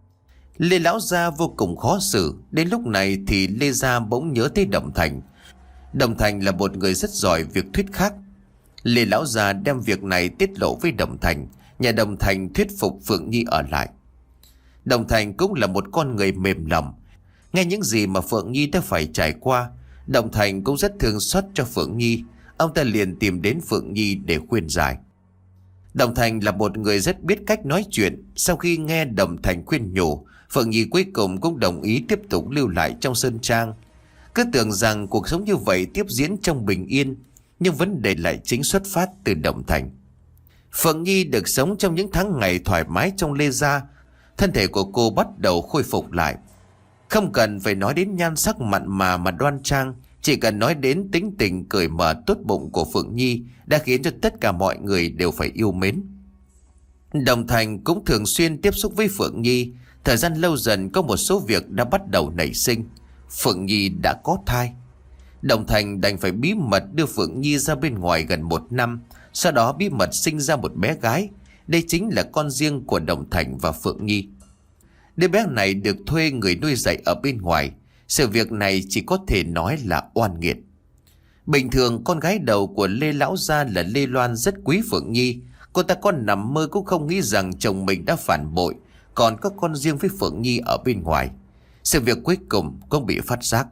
S1: Lê lão gia vô cùng khó xử. Đến lúc này thì Lê gia bỗng nhớ tới Đồng Thành. Đồng Thành là một người rất giỏi việc thuyết khác. Lê lão gia đem việc này tiết lộ với Đồng Thành. Nhà Đồng Thành thuyết phục Phượng Nhi ở lại. Đồng Thành cũng là một con người mềm lòng. Nghe những gì mà Phượng Nhi đã phải trải qua, Đồng Thành cũng rất thương xót cho Phượng Nhi. Ông ta liền tìm đến Phượng Nhi để khuyên giải. Đồng Thành là một người rất biết cách nói chuyện. Sau khi nghe Đồng Thành khuyên nhủ, Phượng Nhi cuối cùng cũng đồng ý tiếp tục lưu lại trong sơn trang. Cứ tưởng rằng cuộc sống như vậy tiếp diễn trong bình yên, nhưng vấn đề lại chính xuất phát từ Đồng Thành. Phượng Nhi được sống trong những tháng ngày thoải mái trong Lê gia. Thân thể của cô bắt đầu khôi phục lại. Không cần phải nói đến nhan sắc mặn mà mà đoan trang, chỉ cần nói đến tính tình cởi mở tốt bụng của Phượng Nhi đã khiến cho tất cả mọi người đều phải yêu mến. Đồng Thành cũng thường xuyên tiếp xúc với Phượng Nhi. Thời gian lâu dần có một số việc đã bắt đầu nảy sinh. Phượng Nhi đã có thai. Đồng Thành đành phải bí mật đưa Phượng Nhi ra bên ngoài gần một năm. Sau đó bí mật sinh ra một bé gái. Đây chính là con riêng của Đồng Thành và Phượng Nhi. Đứa bé này được thuê người nuôi dạy ở bên ngoài. Sự việc này chỉ có thể nói là oan nghiệt. Bình thường con gái đầu của Lê lão gia là Lê Loan rất quý Phượng Nhi. Cô ta có nằm mơ cũng không nghĩ rằng chồng mình đã phản bội, còn có con riêng với Phượng Nhi ở bên ngoài. Sự việc cuối cùng cũng bị phát giác.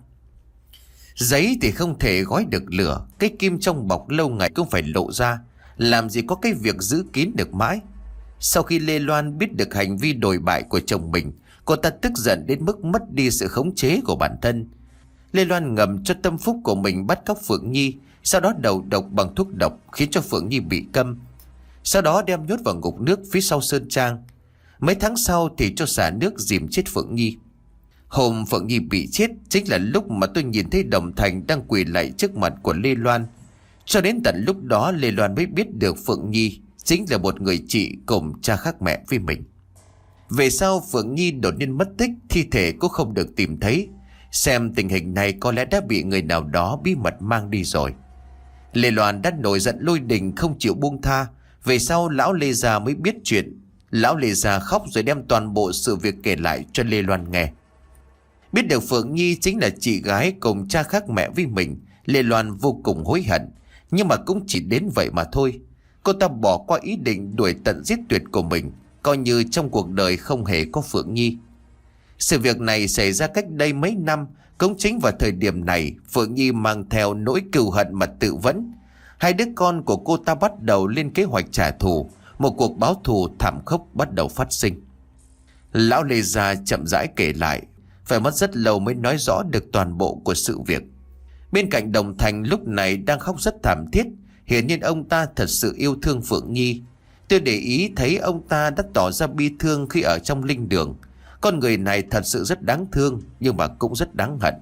S1: Giấy thì không thể gói được lửa, cái kim trong bọc lâu ngày cũng phải lộ ra. Làm gì có cái việc giữ kín được mãi. Sau khi Lê Loan biết được hành vi đồi bại của chồng mình, cô ta tức giận đến mức mất đi sự khống chế của bản thân. Lê Loan ngầm cho tâm phúc của mình bắt cóc Phượng Nhi, sau đó đầu độc bằng thuốc độc khiến cho Phượng Nhi bị câm. Sau đó đem nhốt vào ngục nước phía sau sơn trang. Mấy tháng sau thì cho xả nước dìm chết Phượng Nhi. Hôm Phượng Nhi bị chết chính là lúc mà tôi nhìn thấy Đồng Thành đang quỳ lạy trước mặt của Lê Loan. Cho đến tận lúc đó Lê Loan mới biết được Phượng Nhi chính là một người chị cùng cha khác mẹ với mình. Về sau Phượng Nhi đột nhiên mất tích, thi thể cũng không được tìm thấy. Xem tình hình này có lẽ đã bị người nào đó bí mật mang đi rồi. Lê Loan đã nổi giận lôi đình không chịu buông tha. Về sau lão Lê gia mới biết chuyện. Lão Lê gia khóc rồi đem toàn bộ sự việc kể lại cho Lê Loan nghe. Biết được Phượng Nhi chính là chị gái cùng cha khác mẹ với mình, Lê Loan vô cùng hối hận. Nhưng mà cũng chỉ đến vậy mà thôi. Cô ta bỏ qua ý định đuổi tận giết tuyệt của mình, coi như trong cuộc đời không hề có Phượng Nhi. Sự việc này xảy ra cách đây mấy năm. Cũng chính vào thời điểm này, Phượng Nhi mang theo nỗi cừu hận mà tự vẫn. Hai đứa con của cô ta bắt đầu lên kế hoạch trả thù. Một cuộc báo thù thảm khốc bắt đầu phát sinh. Lão Lê Gia chậm rãi kể lại. Phải mất rất lâu mới nói rõ được toàn bộ của sự việc. Bên cạnh Đồng Thành lúc này đang khóc rất thảm thiết. Hiển nhiên ông ta thật sự yêu thương Phượng Nhi. Tôi để ý thấy ông ta đã tỏ ra bi thương khi ở trong linh đường. Con người này thật sự rất đáng thương, nhưng mà cũng rất đáng hận.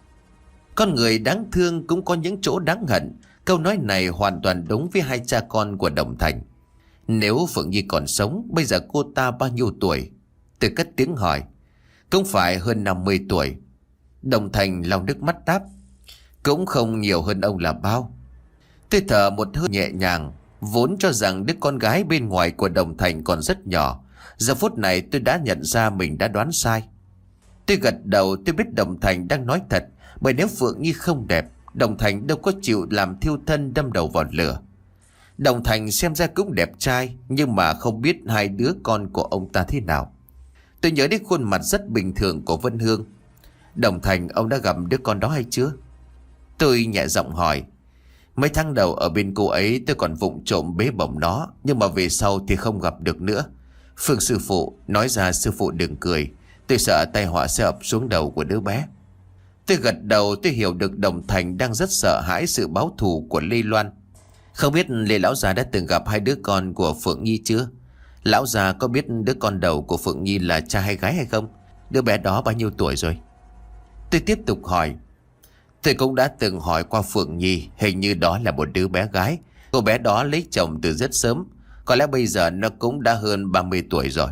S1: Con người đáng thương cũng có những chỗ đáng hận. Câu nói này hoàn toàn đúng với hai cha con của Đồng Thành. Nếu Phượng Nhi còn sống, bây giờ cô ta bao nhiêu tuổi? Tôi cất tiếng hỏi. Cũng phải hơn năm mươi tuổi. Đồng Thành lau nước mắt đáp. Cũng không nhiều hơn ông là bao. Tôi thở một hơi nhẹ nhàng. Vốn cho rằng đứa con gái bên ngoài của Đồng Thành còn rất nhỏ. Giờ phút này tôi đã nhận ra mình đã đoán sai. Tôi gật đầu. Tôi biết Đồng Thành đang nói thật. Bởi nếu Phượng Nhi không đẹp, Đồng Thành đâu có chịu làm thiêu thân đâm đầu vào lửa. Đồng Thành xem ra cũng đẹp trai, nhưng mà không biết hai đứa con của ông ta thế nào. Tôi nhớ đến khuôn mặt rất bình thường của Vân Hương. Đồng Thành, ông đã gặp đứa con đó hay chưa? Tôi nhẹ giọng hỏi. Mấy tháng đầu ở bên cô ấy tôi còn vụng trộm bế bổng nó, nhưng mà về sau thì không gặp được nữa. Phương sư phụ, nói ra sư phụ đừng cười. Tôi sợ tai họa sẽ ập xuống đầu của đứa bé. Tôi gật đầu. Tôi hiểu được Đồng Thành đang rất sợ hãi sự báo thù của Lê Loan. Không biết Lê Lão Già đã từng gặp hai đứa con của Phượng Nhi chưa? Lão già có biết đứa con đầu của Phượng Nhi là trai hay gái hay không? Đứa bé đó bao nhiêu tuổi rồi? Tôi tiếp tục hỏi. Tôi cũng đã từng hỏi qua Phượng Nhi. Hình như đó là một đứa bé gái. Cô bé đó lấy chồng từ rất sớm. Có lẽ bây giờ nó cũng đã hơn ba mươi tuổi rồi.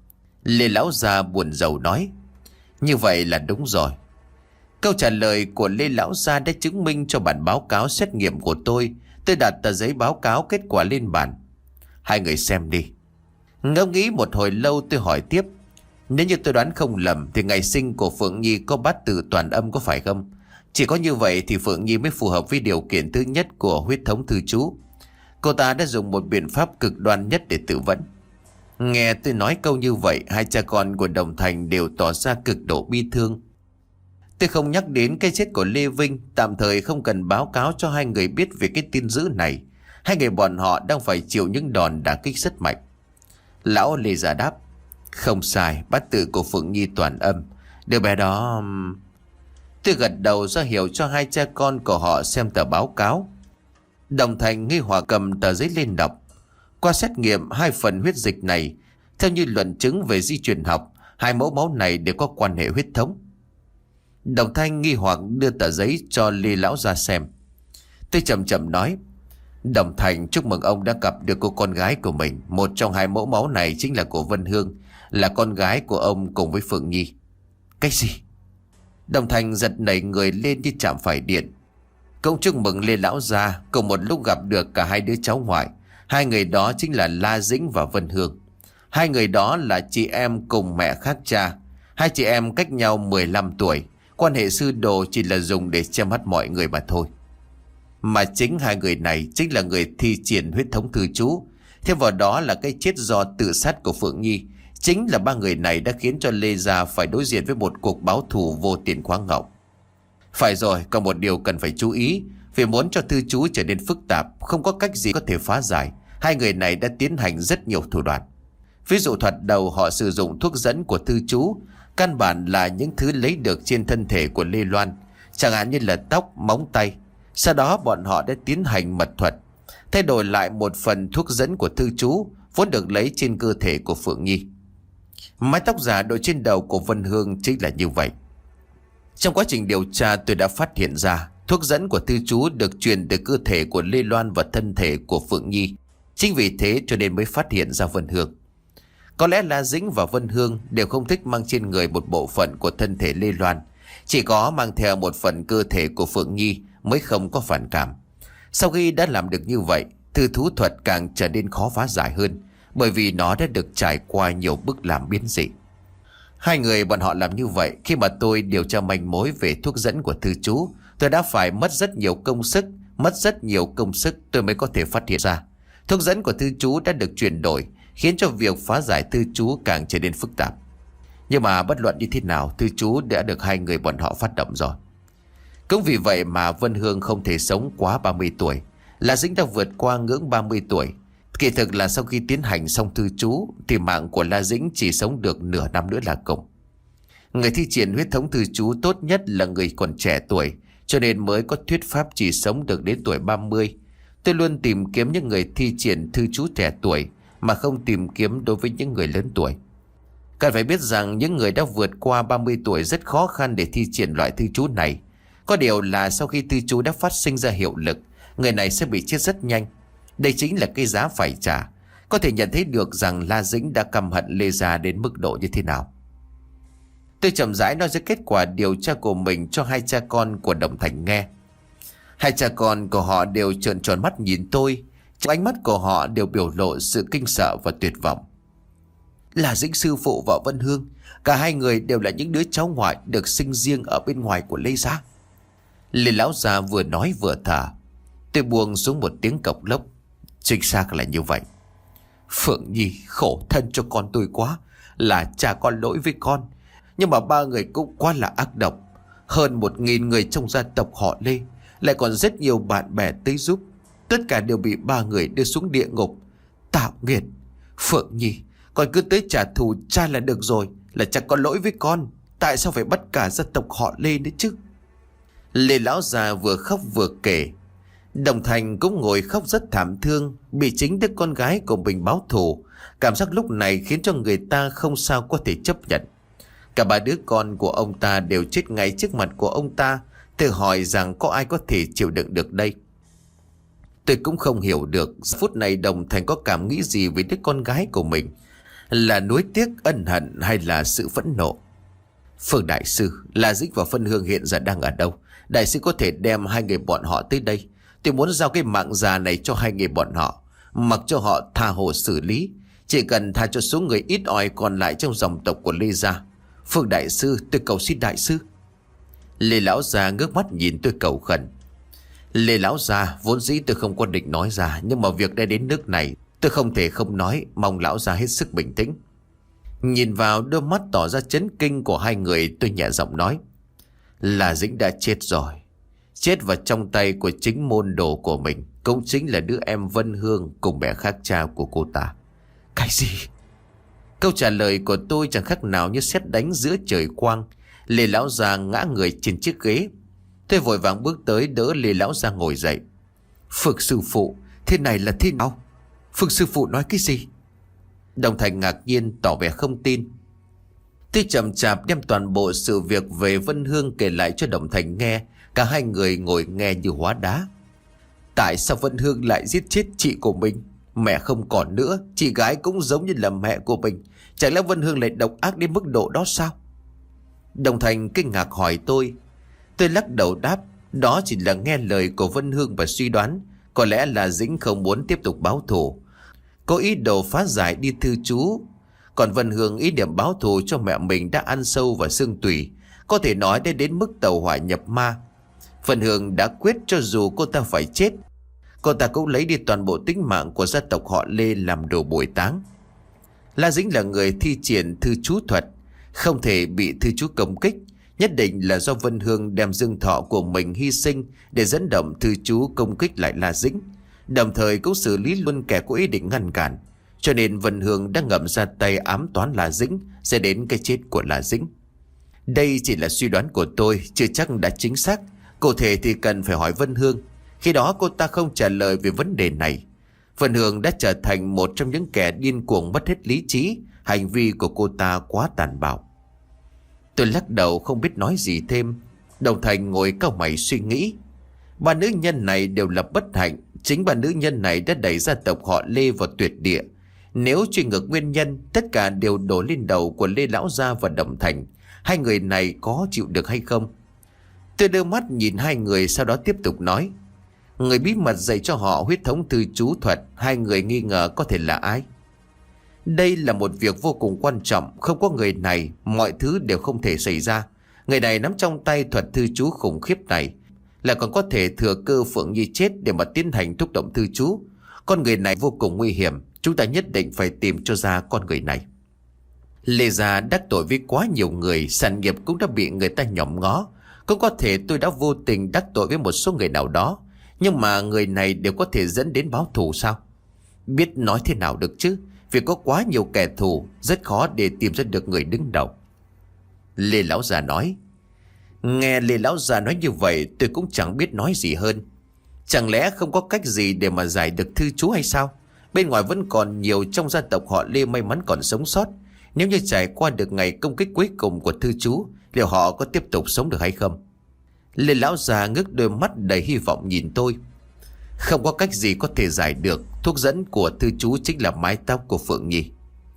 S1: Lê Lão Già buồn rầu nói. Như vậy là đúng rồi. Câu trả lời của Lê Lão Gia đã chứng minh cho bản báo cáo xét nghiệm của tôi. Tôi đặt tờ giấy báo cáo kết quả lên bàn. Hai người xem đi. Ngẫm nghĩ một hồi lâu tôi hỏi tiếp. Nếu như tôi đoán không lầm thì ngày sinh của Phượng Nhi có bát tự toàn âm có phải không? Chỉ có như vậy thì Phượng Nhi mới phù hợp với điều kiện thứ nhất của huyết thống thư chú. Cô ta đã dùng một biện pháp cực đoan nhất để tự vẫn. Nghe tôi nói câu như vậy, hai cha con của Đồng Thành đều tỏ ra cực độ bi thương. Tôi không nhắc đến cái chết của Lê Vinh. Tạm thời không cần báo cáo cho hai người biết về cái tin dữ này. Hai người bọn họ đang phải chịu những đòn đả kích rất mạnh. Lão Lê Gia đáp. Không sai, bát tự của Phượng Nhi toàn âm. Đứa bé đó... Tôi gật đầu ra hiệu cho hai cha con của họ xem tờ báo cáo. Đồng Thành nghi hoặc cầm tờ giấy lên đọc. Qua xét nghiệm hai phần huyết dịch này, theo như luận chứng về di truyền học, hai mẫu máu này đều có quan hệ huyết thống. Đồng Thanh nghi hoặc đưa tờ giấy cho Lê Lão ra xem. Tôi chậm chậm nói. Đồng Thành, chúc mừng ông đã gặp được cô con gái của mình. Một trong hai mẫu máu này chính là của Vân Hương, là con gái của ông cùng với Phượng Nhi. Cái gì? Đồng Thành giật nảy người lên như chạm phải điện. Cũng chúc mừng Lê Lão gia cùng một lúc gặp được cả hai đứa cháu ngoại. Hai người đó chính là La Dĩnh và Vân Hương. Hai người đó là chị em cùng mẹ khác cha. Hai chị em cách nhau mười lăm tuổi. Quan hệ sư đồ chỉ là dùng để che mắt mọi người mà thôi. Mà chính hai người này chính là người thi triển huyết thống thư chú. Thêm vào đó là cái chết do tự sát của Phượng Nhi. Chính là ba người này đã khiến cho Lê Gia phải đối diện với một cuộc báo thù vô tiền khoáng hậu. Phải rồi, còn một điều cần phải chú ý. Vì muốn cho thư chú trở nên phức tạp, không có cách gì có thể phá giải, hai người này đã tiến hành rất nhiều thủ đoạn. Ví dụ thoạt đầu họ sử dụng thuốc dẫn của thư chú, căn bản là những thứ lấy được trên thân thể của Lê Loan, chẳng hạn như là tóc, móng tay. Sau đó bọn họ đã tiến hành mật thuật, thay đổi lại một phần thuốc dẫn của thư chú vốn được lấy trên cơ thể của Phượng Nhi. Mái tóc giả đội trên đầu của Vân Hương chính là như vậy. Trong quá trình điều tra tôi đã phát hiện ra thuốc dẫn của thư chú được truyền từ cơ thể của Lê Loan và thân thể của Phượng Nhi. Chính vì thế cho nên mới phát hiện ra Vân Hương. Có lẽ La Dĩnh và Vân Hương đều không thích mang trên người một bộ phận của thân thể Lê Loan. Chỉ có mang theo một phần cơ thể của Phượng Nhi mới không có phản cảm. Sau khi đã làm được như vậy, thư thú thuật càng trở nên khó phá giải hơn, bởi vì nó đã được trải qua nhiều bước làm biến dị. Hai người bọn họ làm như vậy. Khi mà tôi điều tra manh mối về thuốc dẫn của thư chú, tôi đã phải mất rất nhiều công sức. Mất rất nhiều công sức tôi mới có thể phát hiện ra thuốc dẫn của thư chú đã được chuyển đổi, khiến cho việc phá giải thư chú càng trở nên phức tạp. Nhưng mà bất luận như thế nào, thư chú đã được hai người bọn họ phát động rồi. Cũng vì vậy mà Vân Hương không thể sống quá ba mươi tuổi. La Dĩnh đã vượt qua ngưỡng ba mươi tuổi. Kỳ thực là sau khi tiến hành xong thư chú thì mạng của La Dĩnh chỉ sống được nửa năm nữa là cùng. Người thi triển huyết thống thư chú tốt nhất là người còn trẻ tuổi, cho nên mới có thuyết pháp chỉ sống được đến tuổi ba mươi. Tôi luôn tìm kiếm những người thi triển thư chú trẻ tuổi, mà không tìm kiếm đối với những người lớn tuổi. Cần phải biết rằng những người đã vượt qua ba mươi tuổi rất khó khăn để thi triển loại thư chú này. Có điều là sau khi thư chú đã phát sinh ra hiệu lực, người này sẽ bị chết rất nhanh. Đây chính là cái giá phải trả. Có thể nhận thấy được rằng La Dĩnh đã căm hận Lê Gia đến mức độ như thế nào. Tôi chậm rãi nói ra kết quả điều tra của mình cho hai cha con của Đồng Thành nghe. Hai cha con của họ đều trợn tròn mắt nhìn tôi. Trong ánh mắt của họ đều biểu lộ sự kinh sợ và tuyệt vọng. La Dĩnh sư phụ và Vân Hương, cả hai người đều là những đứa cháu ngoại được sinh riêng ở bên ngoài của Lê Gia. Lê lão già vừa nói vừa thở. Tôi buông xuống một tiếng cộc lốc. Chính xác là như vậy. Phượng Nhi khổ thân cho con tôi quá. Là cha con lỗi với con. Nhưng mà ba người cũng quá là ác độc. Hơn một nghìn người trong gia tộc họ Lê, lại còn rất nhiều bạn bè tới giúp. Tất cả đều bị ba người đưa xuống địa ngục. Tạo nghiệt. Phượng Nhi, con cứ tới trả thù cha là được rồi. Là cha có lỗi với con. Tại sao phải bắt cả gia tộc họ Lê nữa chứ? Lê lão già vừa khóc vừa kể. Đồng Thành cũng ngồi khóc rất thảm thương, bị chính đứa con gái của mình báo thù. Cảm giác lúc này khiến cho người ta không sao có thể chấp nhận. Cả ba đứa con của ông ta đều chết ngay trước mặt của ông ta. Tự hỏi rằng có ai có thể chịu đựng được đây. Tôi cũng không hiểu được phút này Đồng Thành có cảm nghĩ gì với đứa con gái của mình. Là nuối tiếc, ân hận hay là sự phẫn nộ? Phương đại sư, La Dĩnh và Vân Hương hiện giờ đang ở đâu? Đại sư có thể đem hai người bọn họ tới đây. Tôi muốn giao cái mạng già này cho hai người bọn họ, mặc cho họ tha hồ xử lý. Chỉ cần tha cho số người ít ỏi còn lại trong dòng tộc của Lê Gia. Phương đại sư, tôi cầu xin đại sư. Lê lão già ngước mắt nhìn tôi cầu khẩn. Lê lão già, vốn dĩ tôi không có định nói ra, nhưng mà việc đã đến nước này, tôi không thể không nói. Mong lão già hết sức bình tĩnh. Nhìn vào đôi mắt tỏ ra chấn kinh của hai người, tôi nhẹ giọng nói. La Dĩnh đã chết rồi. Chết vào trong tay của chính môn đồ của mình, cũng chính là đứa em Vân Hương cùng mẹ khác cha của cô ta. Cái gì? Câu trả lời của tôi chẳng khác nào như sét đánh giữa trời quang. Lê lão già ngã người trên chiếc ghế. Tôi vội vàng bước tới đỡ Lê lão già ngồi dậy. Phượng sư phụ, thế này là thế nào? Phượng sư phụ nói cái gì? Đồng Thành ngạc nhiên tỏ vẻ không tin. Tôi chậm chạp đem toàn bộ sự việc về Vân Hương kể lại cho Đồng Thành nghe. Cả hai người ngồi nghe như hóa đá. Tại sao Vân Hương lại giết chết chị của mình? Mẹ không còn nữa, chị gái cũng giống như là mẹ của mình. Chẳng lẽ Vân Hương lại độc ác đến mức độ đó sao? Đồng Thành kinh ngạc hỏi tôi. Tôi lắc đầu đáp, đó chỉ là nghe lời của Vân Hương và suy đoán. Có lẽ là Dĩnh không muốn tiếp tục báo thù, có ý đồ phá giải đi thư chú. Còn Vân Hương ý điểm báo thù cho mẹ mình đã ăn sâu vào xương tủy, có thể nói đã đến mức tàu hỏa nhập ma. Vân Hương đã quyết cho dù cô ta phải chết, cô ta cũng lấy đi toàn bộ tính mạng của gia tộc họ Lê làm đồ bồi táng. La Dĩnh là người thi triển thư chú thuật, không thể bị thư chú công kích. Nhất định là do Vân Hương đem dương thọ của mình hy sinh để dẫn động thư chú công kích lại La Dĩnh, đồng thời cũng xử lý luôn kẻ có ý định ngăn cản. Cho nên Vân Hương đã ngầm ra tay ám toán La Dĩnh, sẽ đến cái chết của La Dĩnh. Đây chỉ là suy đoán của tôi, chưa chắc đã chính xác. Cụ thể thì cần phải hỏi Vân Hương. Khi đó cô ta không trả lời về vấn đề này. Vân Hương đã trở thành một trong những kẻ điên cuồng mất hết lý trí. Hành vi của cô ta quá tàn bạo. Tôi lắc đầu không biết nói gì thêm. Đồng Thành ngồi cau mày suy nghĩ. Ba nữ nhân này đều là bất hạnh. Chính ba nữ nhân này đã đẩy gia tộc họ Lê vào tuyệt địa. Nếu truy ngược nguyên nhân, tất cả đều đổ lên đầu của Lê lão gia và Đồng Thành. Hai người này có chịu được hay không? Tôi đưa mắt nhìn hai người, sau đó tiếp tục nói. Người bí mật dạy cho họ huyết thống thư chú thuật, hai người nghi ngờ có thể là ai? Đây là một việc vô cùng quan trọng, không có người này, mọi thứ đều không thể xảy ra. Người này nắm trong tay thuật thư chú khủng khiếp này, là còn có thể thừa cơ Phượng Nhi chết để mà tiến hành thúc động thư chú. Con người này vô cùng nguy hiểm, chúng ta nhất định phải tìm cho ra con người này. Lê Gia đắc tội với quá nhiều người, sản nghiệp cũng đã bị người ta nhòm ngó. Cũng có thể tôi đã vô tình đắc tội với một số người nào đó, nhưng mà người này đều có thể dẫn đến báo thù sao? Biết nói thế nào được chứ, vì có quá nhiều kẻ thù, rất khó để tìm ra được người đứng đầu. Lê Lão Già nói. Nghe Lê Lão Già nói như vậy, tôi cũng chẳng biết nói gì hơn. Chẳng lẽ không có cách gì để mà giải được thư chú hay sao? Bên ngoài vẫn còn nhiều trong gia tộc họ Lê may mắn còn sống sót. Nếu như trải qua được ngày công kích cuối cùng của thư chú, liệu họ có tiếp tục sống được hay không? Lê Lão Già ngước đôi mắt đầy hy vọng nhìn tôi. Không có cách gì có thể giải được. Thuốc dẫn của thư chú chính là mái tóc của Phượng Nhi.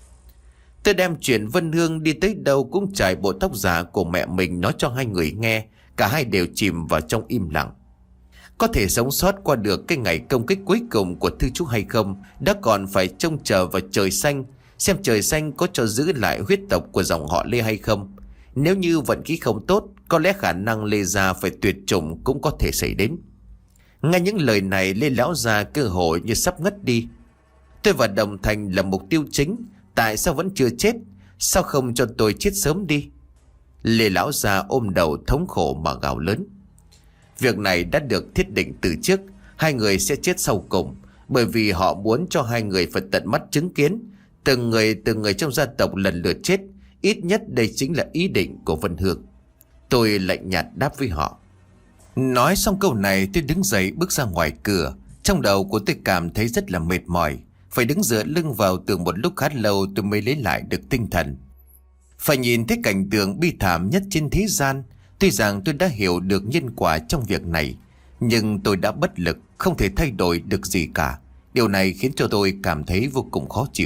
S1: Tôi đem chuyện Vân Hương đi tới đâu cũng trải bộ tóc giả của mẹ mình nói cho hai người nghe. Cả hai đều chìm vào trong im lặng. Có thể sống sót qua được cái ngày công kích cuối cùng của thư chú hay không, đã còn phải trông chờ vào trời xanh, xem trời xanh có cho giữ lại huyết tộc của dòng họ Lê hay không. Nếu như vận khí không tốt, có lẽ khả năng Lê Gia phải tuyệt chủng cũng có thể xảy đến. Nghe những lời này, Lê Lão Già cơ hội như sắp ngất đi. Tôi và Đồng Thành là mục tiêu chính, tại sao vẫn chưa chết? Sao không cho tôi chết sớm đi? Lê Lão Già ôm đầu thống khổ mà gào lớn. Việc này đã được thiết định từ trước, hai người sẽ chết sau cùng, bởi vì họ muốn cho hai người phải tận mắt chứng kiến từng người từng người trong gia tộc lần lượt chết. Ít nhất đây chính là ý định của Vân Hương. Tôi lạnh nhạt đáp với họ. Nói xong câu này, tôi đứng dậy bước ra ngoài cửa. Trong đầu của tôi cảm thấy rất là mệt mỏi, phải đứng dựa lưng vào tường một lúc khá lâu tôi mới lấy lại được tinh thần. Phải nhìn thấy cảnh tượng bi thảm nhất trên thế gian. Tuy rằng tôi đã hiểu được nhân quả trong việc này, nhưng tôi đã bất lực, không thể thay đổi được gì cả. Điều này khiến cho tôi cảm thấy vô cùng khó chịu.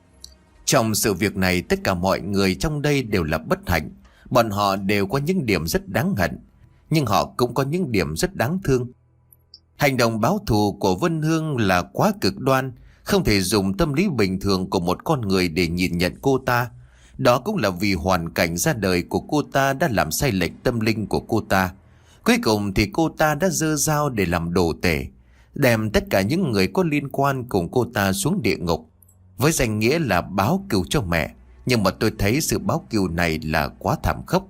S1: Trong sự việc này, tất cả mọi người trong đây đều là bất hạnh. Bọn họ đều có những điểm rất đáng hận, nhưng họ cũng có những điểm rất đáng thương. Hành động báo thù của Vân Hương là quá cực đoan, không thể dùng tâm lý bình thường của một con người để nhìn nhận cô ta. Đó cũng là vì hoàn cảnh ra đời của cô ta đã làm sai lệch tâm linh của cô ta. Cuối cùng thì cô ta đã giơ dao để làm đồ tể, đem tất cả những người có liên quan cùng cô ta xuống địa ngục, với danh nghĩa là báo cừu cho mẹ. Nhưng mà tôi thấy sự báo cừu này là quá thảm khốc.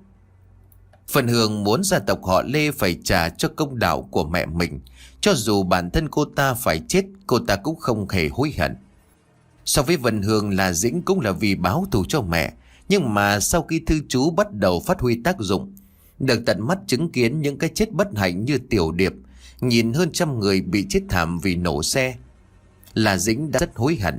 S1: Vân Hương muốn gia tộc họ Lê phải trả cho công đạo của mẹ mình. Cho dù bản thân cô ta phải chết, cô ta cũng không hề hối hận. So với Vân Hương, là Dĩnh cũng là vì báo thù cho mẹ. Nhưng mà sau khi thư chú bắt đầu phát huy tác dụng, được tận mắt chứng kiến những cái chết bất hạnh như Tiểu Điệp, nhìn hơn trăm người bị chết thảm vì nổ xe, là Dĩnh đã rất hối hận.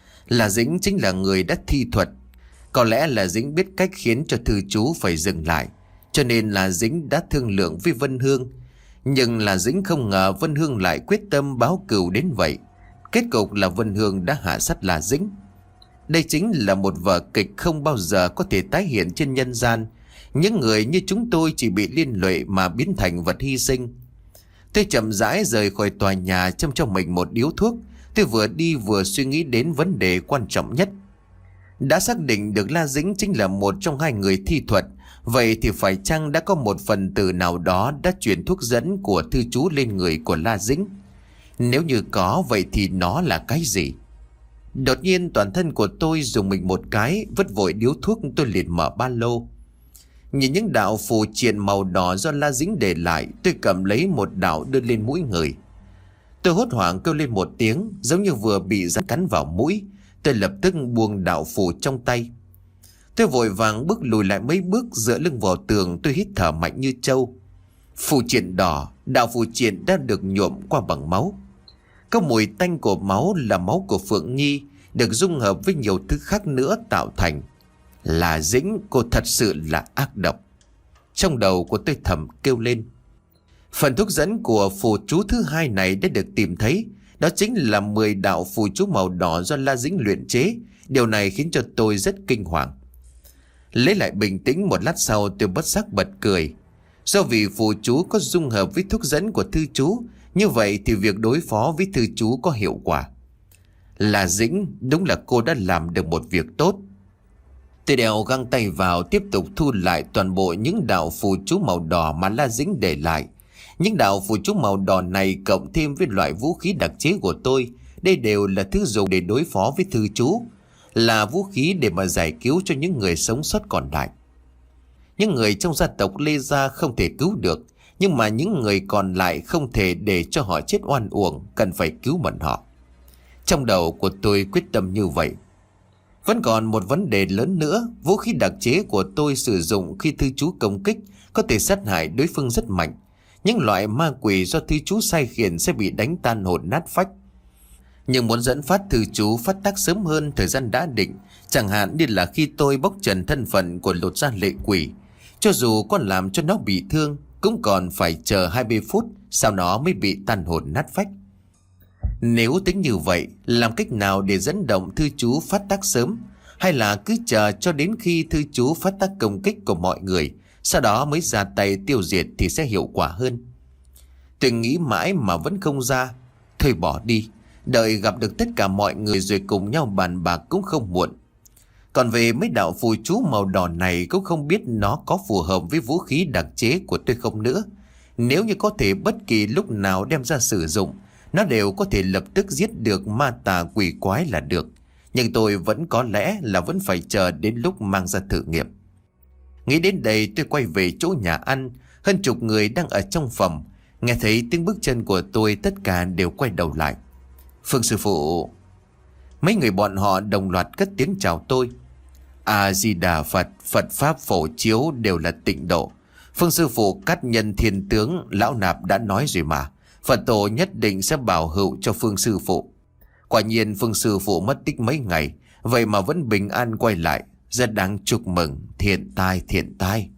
S1: Là Dĩnh chính là người đã thi thuật. Có lẽ là Dĩnh biết cách khiến cho thư chú phải dừng lại, cho nên là Dĩnh đã thương lượng với Vân Hương. Nhưng là Dĩnh không ngờ Vân Hương lại quyết tâm báo cừu đến vậy. Kết cục là Vân Hương đã hạ sát là Dĩnh. Đây chính là một vở kịch không bao giờ có thể tái hiện trên nhân gian. Những người như chúng tôi chỉ bị liên lụy mà biến thành vật hy sinh. Tôi chậm rãi rời khỏi tòa nhà, châm cho mình một điếu thuốc. Tôi vừa đi vừa suy nghĩ đến vấn đề quan trọng nhất. Đã xác định được La Dĩnh chính là một trong hai người thi thuật, vậy thì phải chăng đã có một phần tử nào đó đã chuyển thuốc dẫn của thư chú lên người của La Dĩnh? Nếu như có, vậy thì nó là cái gì? Đột nhiên toàn thân của tôi dùng mình một cái, vứt vội điếu thuốc, tôi liền mở ba lô. Nhìn những đạo phù triện màu đỏ do La Dĩnh để lại, tôi cầm lấy một đạo đưa lên mũi người. Tôi hốt hoảng kêu lên một tiếng, giống như vừa bị rắn cắn vào mũi. Tôi lập tức buông đạo phù trong tay. Tôi vội vàng bước lùi lại mấy bước, dựa lưng vào tường, tôi hít thở mạnh như trâu. Phù triện đỏ, đạo phù triện đã được nhuộm qua bằng máu. Có mùi tanh của máu là máu của Phượng Nhi, được dung hợp với nhiều thứ khác nữa tạo thành. Là Dĩnh, cô thật sự là ác độc. Trong đầu của tôi thầm kêu lên. Phần thuốc dẫn của phù chú thứ hai này đã được tìm thấy. Đó chính là mười đạo phù chú màu đỏ do La Dĩnh luyện chế. Điều này khiến cho tôi rất kinh hoàng. Lấy lại bình tĩnh một lát sau, tôi bất giác bật cười. Do vì phù chú có dung hợp với thuốc dẫn của thư chú, như vậy thì việc đối phó với thư chú có hiệu quả. Là Dĩnh, đúng là cô đã làm được một việc tốt. Tôi đeo găng tay vào, tiếp tục thu lại toàn bộ những đạo phù chú màu đỏ mà La Dĩnh để lại. Những đạo phù chú màu đỏ này cộng thêm với loại vũ khí đặc chế của tôi, đây đều là thứ dùng để đối phó với thư chú, là vũ khí để mà giải cứu cho những người sống sót còn lại. Những người trong gia tộc Lê Gia không thể cứu được, nhưng mà những người còn lại không thể để cho họ chết oan uổng, cần phải cứu bọn họ. Trong đầu của tôi quyết tâm như vậy. Vẫn còn một vấn đề lớn nữa, vũ khí đặc chế của tôi sử dụng khi thư chú công kích có thể sát hại đối phương rất mạnh. Những loại ma quỷ do thư chú sai khiển sẽ bị đánh tan hồn nát phách. Nhưng muốn dẫn phát thư chú phát tác sớm hơn thời gian đã định, chẳng hạn như là khi tôi bóc trần thân phận của Lột Da Lệ Quỷ, cho dù có làm cho nó bị thương cũng còn phải chờ hai mươi phút, sau đó mới bị tan hồn nát phách. Nếu tính như vậy, làm cách nào để dẫn động thư chú phát tác sớm? Hay là cứ chờ cho đến khi thư chú phát tác công kích của mọi người, sau đó mới ra tay tiêu diệt thì sẽ hiệu quả hơn? Tôi nghĩ mãi mà vẫn không ra. Thôi bỏ đi, đợi gặp được tất cả mọi người rồi cùng nhau bàn bạc cũng không muộn. Còn về mấy đạo phù chú màu đỏ này cũng không biết nó có phù hợp với vũ khí đặc chế của tôi không nữa. Nếu như có thể bất kỳ lúc nào đem ra sử dụng, nó đều có thể lập tức giết được ma tà quỷ quái là được. Nhưng tôi vẫn có lẽ là vẫn phải chờ đến lúc mang ra thử nghiệm. Nghĩ đến đây tôi quay về chỗ nhà ăn. Hơn chục người đang ở trong phòng. Nghe thấy tiếng bước chân của tôi, tất cả đều quay đầu lại. Phương sư phụ. Mấy người bọn họ đồng loạt cất tiếng chào tôi. A-di-đà Phật, Phật Pháp phổ chiếu đều là tịnh độ. Phương sư phụ cát nhân thiên tướng, lão nạp đã nói rồi mà. Phật tổ nhất định sẽ bảo hữu cho Phương sư phụ. Quả nhiên Phương sư phụ mất tích mấy ngày, vậy mà vẫn bình an quay lại, rất đáng chúc mừng. Thiện tai, thiện tai.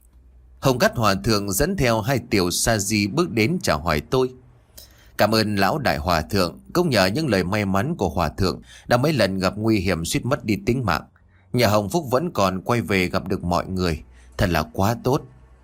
S1: Hồng Cát Hòa thượng dẫn theo hai tiểu sa di bước đến chào hỏi tôi. Cảm ơn lão đại hòa thượng. Cũng nhờ những lời may mắn của hòa thượng đã mấy lần gặp nguy hiểm suýt mất đi tính mạng, nhà Hồng Phúc vẫn còn quay về gặp được mọi người, thật là quá tốt.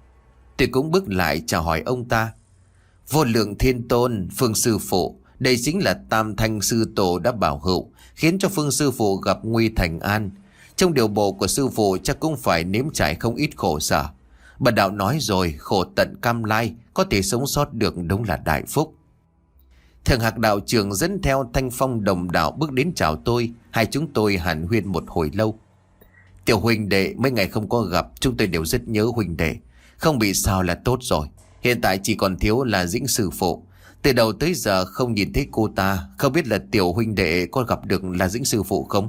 S1: Tôi cũng bước lại chào hỏi ông ta. Vô lượng thiên tôn, Phương sư phụ, đây chính là Tam Thanh sư tổ đã bảo hữu, khiến cho Phương sư phụ gặp nguy thành an. Trong điều bộ của sư phụ chắc cũng phải nếm trải không ít khổ sở. Bà đạo nói rồi, khổ tận cam lai, có thể sống sót được đúng là đại phúc. Thượng Hạc đạo trưởng dẫn theo Thanh Phong đồng đạo bước đến chào tôi. Hai chúng tôi hàn huyên một hồi lâu. Tiểu huynh đệ, mấy ngày không có gặp, chúng tôi đều rất nhớ huynh đệ. Không bị sao là tốt rồi. Hiện tại chỉ còn thiếu là Dĩnh sư phụ. Từ đầu tới giờ không nhìn thấy cô ta, không biết là tiểu huynh đệ có gặp được là Dĩnh sư phụ không?